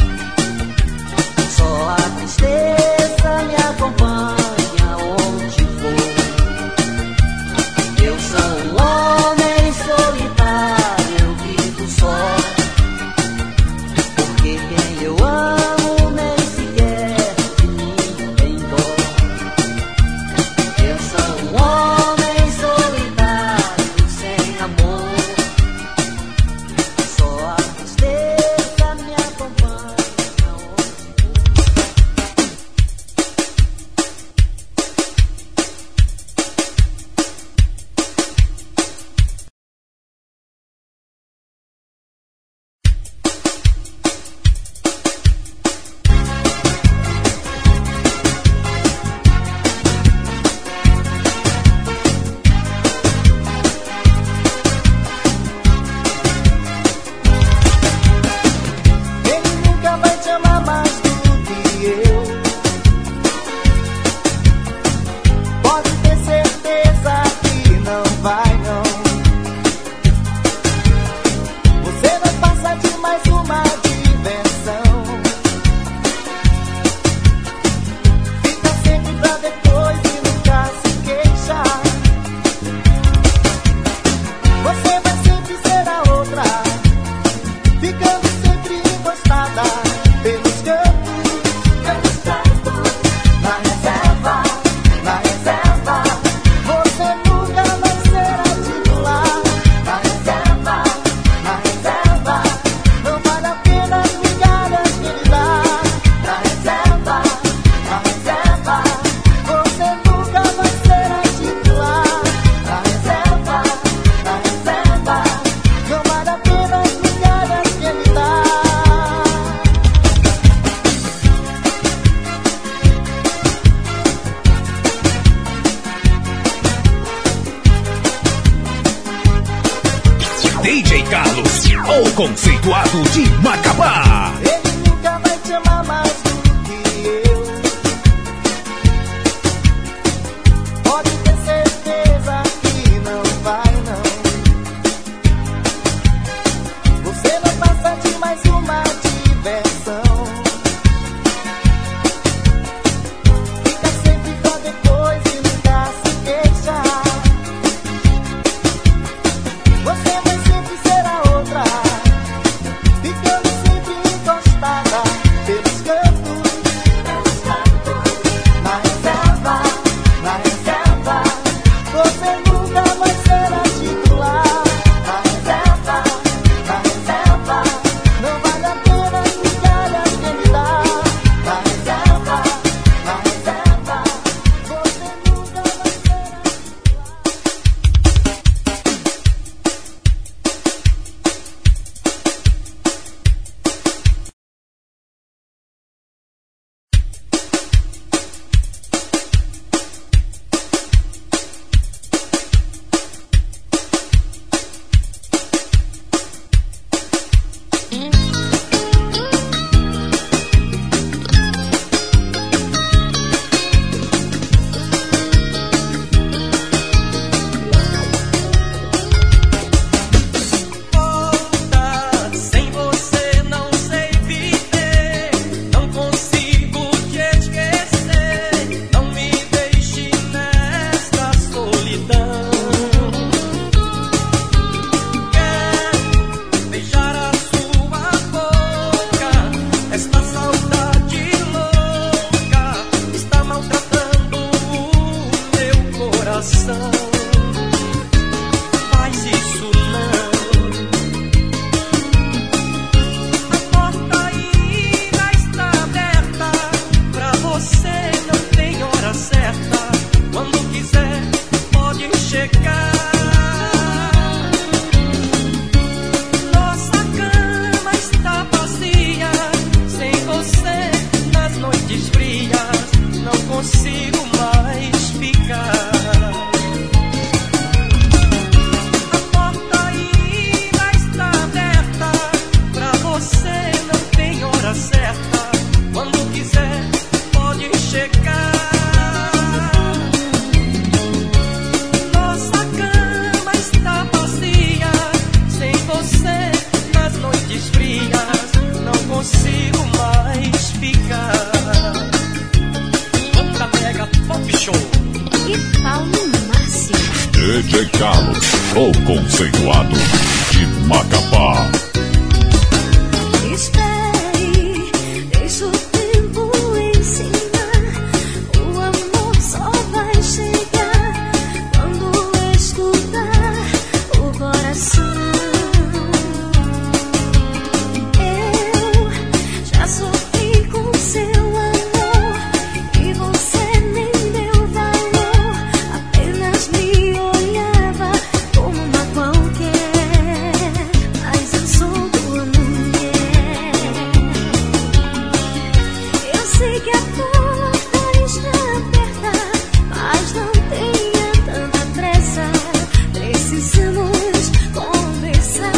só a tristeza me acompanha onde for. Eu sou um homem solitário, eu vivo só, porque quem eu amo nem sequer de mim tem dó. Eu sou um homem solitário, sem amor, só a tristeza me acompanha onde for. Ele nunca vai te amar mais do que eu. Pode ter certeza que não vai, não. Você não passa de mais uma diversão. Fica sempre pra depois e nunca se queixa. Você vai sempre ser a outra, ficando sempre encostada pelos cantos, pelos cantos, na reserva, na reserva. Você nunca vai ser a titular, na reserva, na reserva. Não vale a pena as migalhas que ele dá, na reserva, na reserva. Você nunca vai ser a titular, na reserva, na reserva. Não vale a pena as migalhas que ele dá. D J Carlos, o conceituado de Macapá. Ele nunca vai te amar mais do que eu. Pode ter certeza que não vai, não. Você não passa de mais uma diversão. Fica sempre pra depois e nunca se queixa. Você vai sempre ser a outra, ficando sempre encostada Carlos, o conceituado de Macapá. Espere, deixa o tempo ensinar. O amor só vai chegar quando escutar o coração. Eu já sofri com seu amor e você nem deu valor. Apenas me olhava como uma qualquer, mas eu sou tua mulher. Eu sei que a porta está aberta, mas não tenha tanta pressa. Precisamos conversar.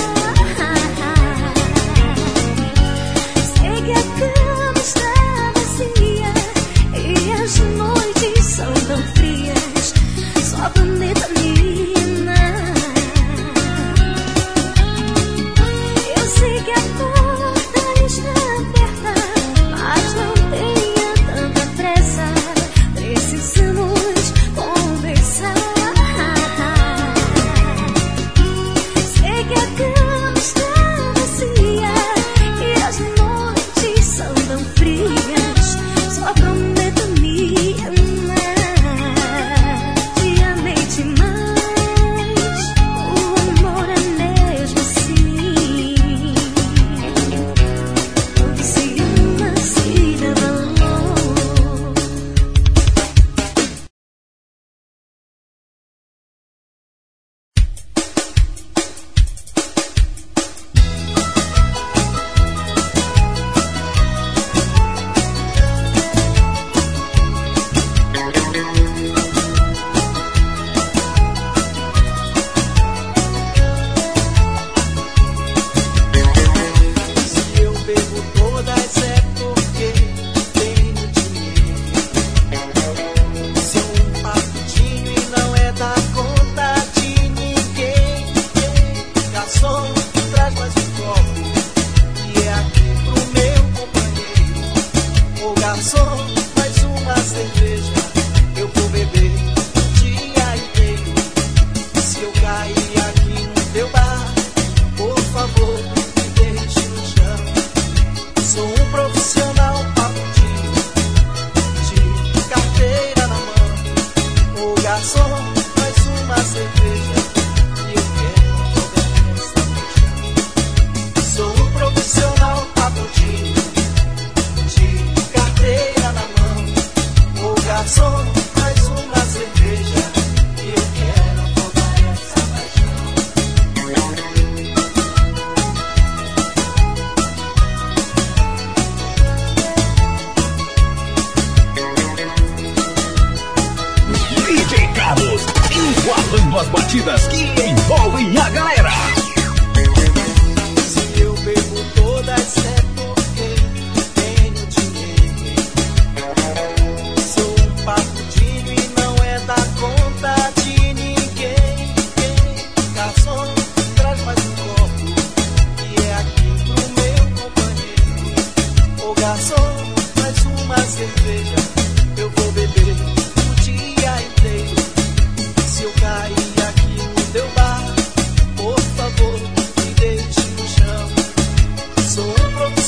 Sei que a cama está vazia e as noites são tão frias. Só prometa-me amar. Eu sei que a porta está aberta, mas não tenha tanta pressa. Precisamos conversar. Sei que a cama está vazia e as noites são tão frias. Só prometa-me amar. Te amei demais. O amor é mesmo assim. Quando se ama, se dá valor. Se eu bebo todas é porque tenho dinheiro. Sou um papudinho e não é da conta de ninguém. Garçom, traz mais um copo e é aqui pro meu companheiro. Ô garçom, mais uma cerveja, eu vou beber o dia inteiro. Se eu cair aqui no teu bar, por favor, me deixe no chão. Sou um profissional papudinho, de carteira na mão. Ô garçom, mais uma cerveja e eu quero toda essa paixão. Sou um profissional papudinho, de carteira na mão. Ô garçom, mais uma cerveja e eu quero toda essa paixão. D J Carlos, igualando as batidas que envolvem a galera. Se eu bebo todas é porque tenho dinheiro. Sou um papudinho e não é da conta de ninguém. Garçom, traz mais um copo e é aqui pro meu companheiro. Ô garçom, mais uma cerveja, eu vou beber o dia inteiro. Se eu cair aqui no teu bar, por favor, me deixe no chão. Sou um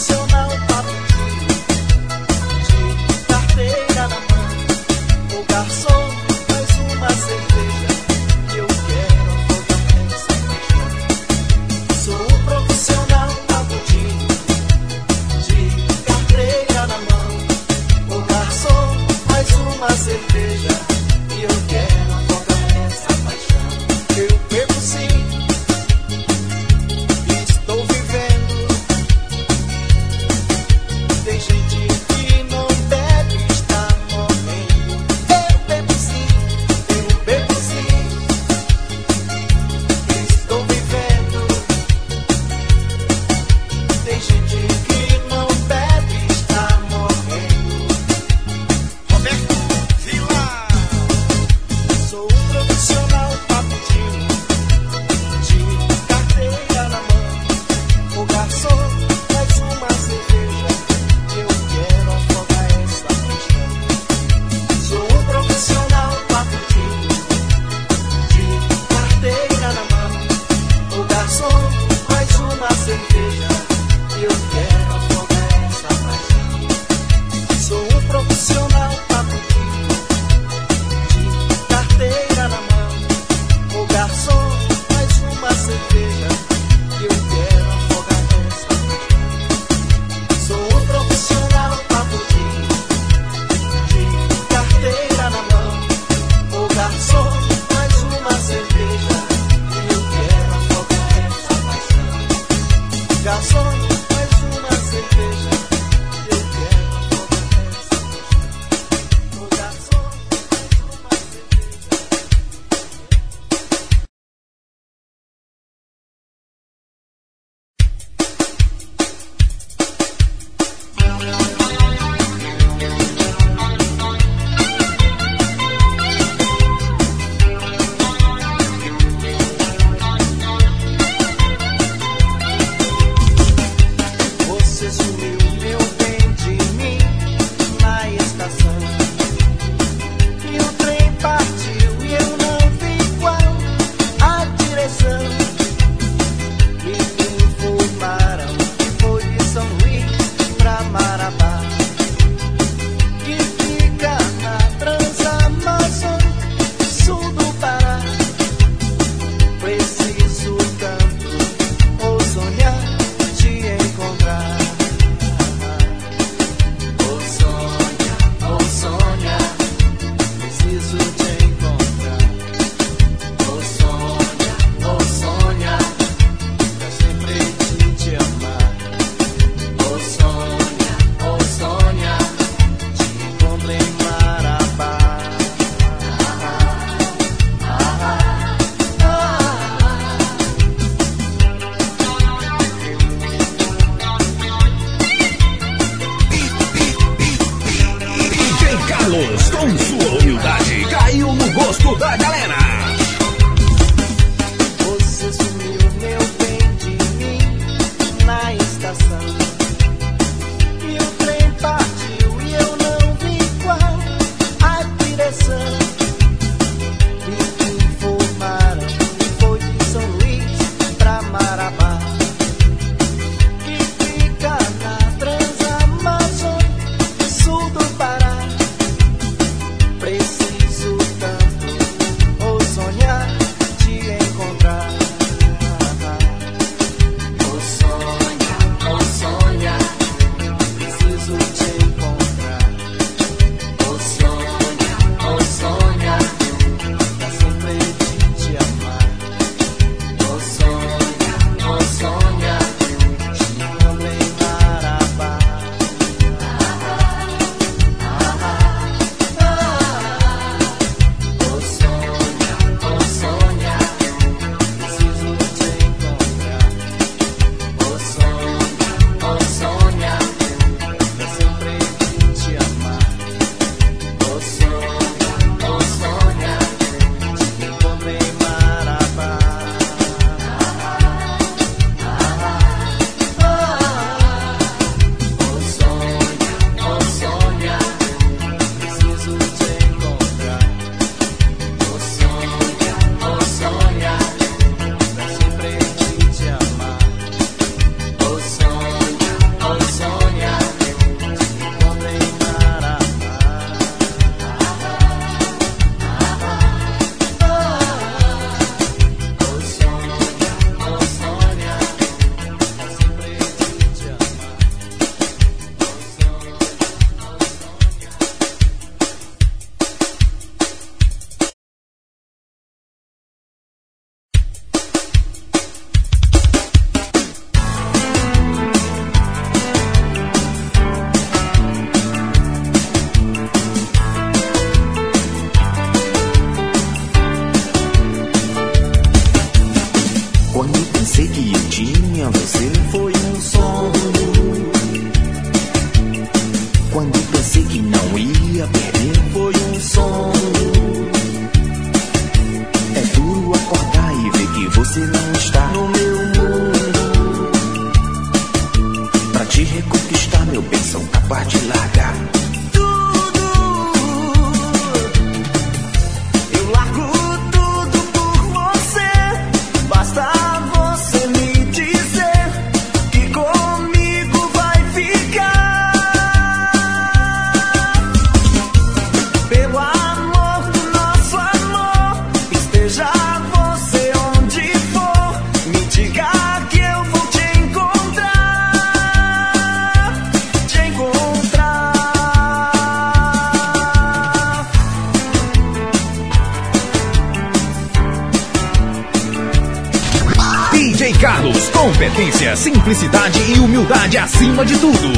sozinha, você não foi um sonho. Quando pensei que não ia perder, foi um sonho. É duro acordar e ver que você não está no meu mundo. Pra te reconquistar, meu bem, sou capaz de largar tudo. Eu largo tudo por você. Basta você me dizer que comigo vai ficar. Pelo amor do nosso amor, esteja você onde for, me diga que eu vou te encontrar, te encontrar. D J Carlos, competência, simplicidade e humildade acima de tudo.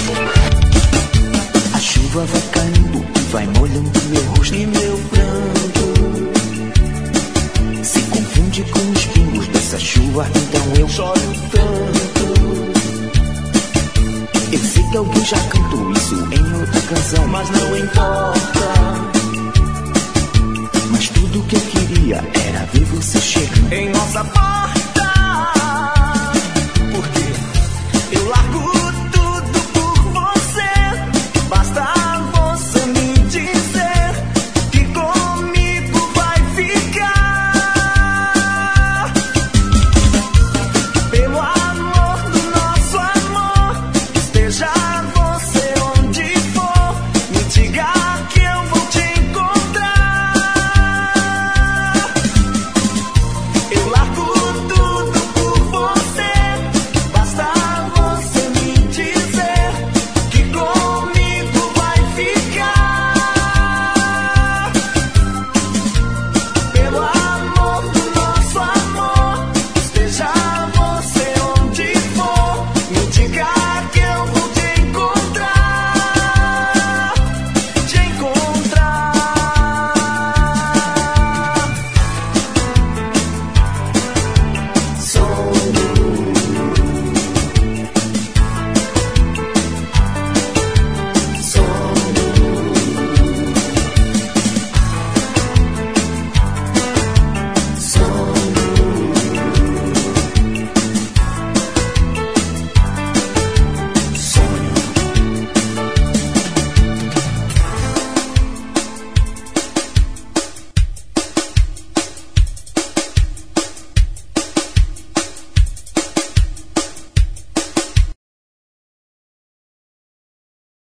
A chuva vai caindo e vai molhando meu rosto e meu pranto. Se confunde com os pingos dessa chuva, então eu choro tanto. Eu sei que alguém já cantou isso em outra canção, mas não importa. Mas tudo que eu queria era ver você chegando em nossa paz.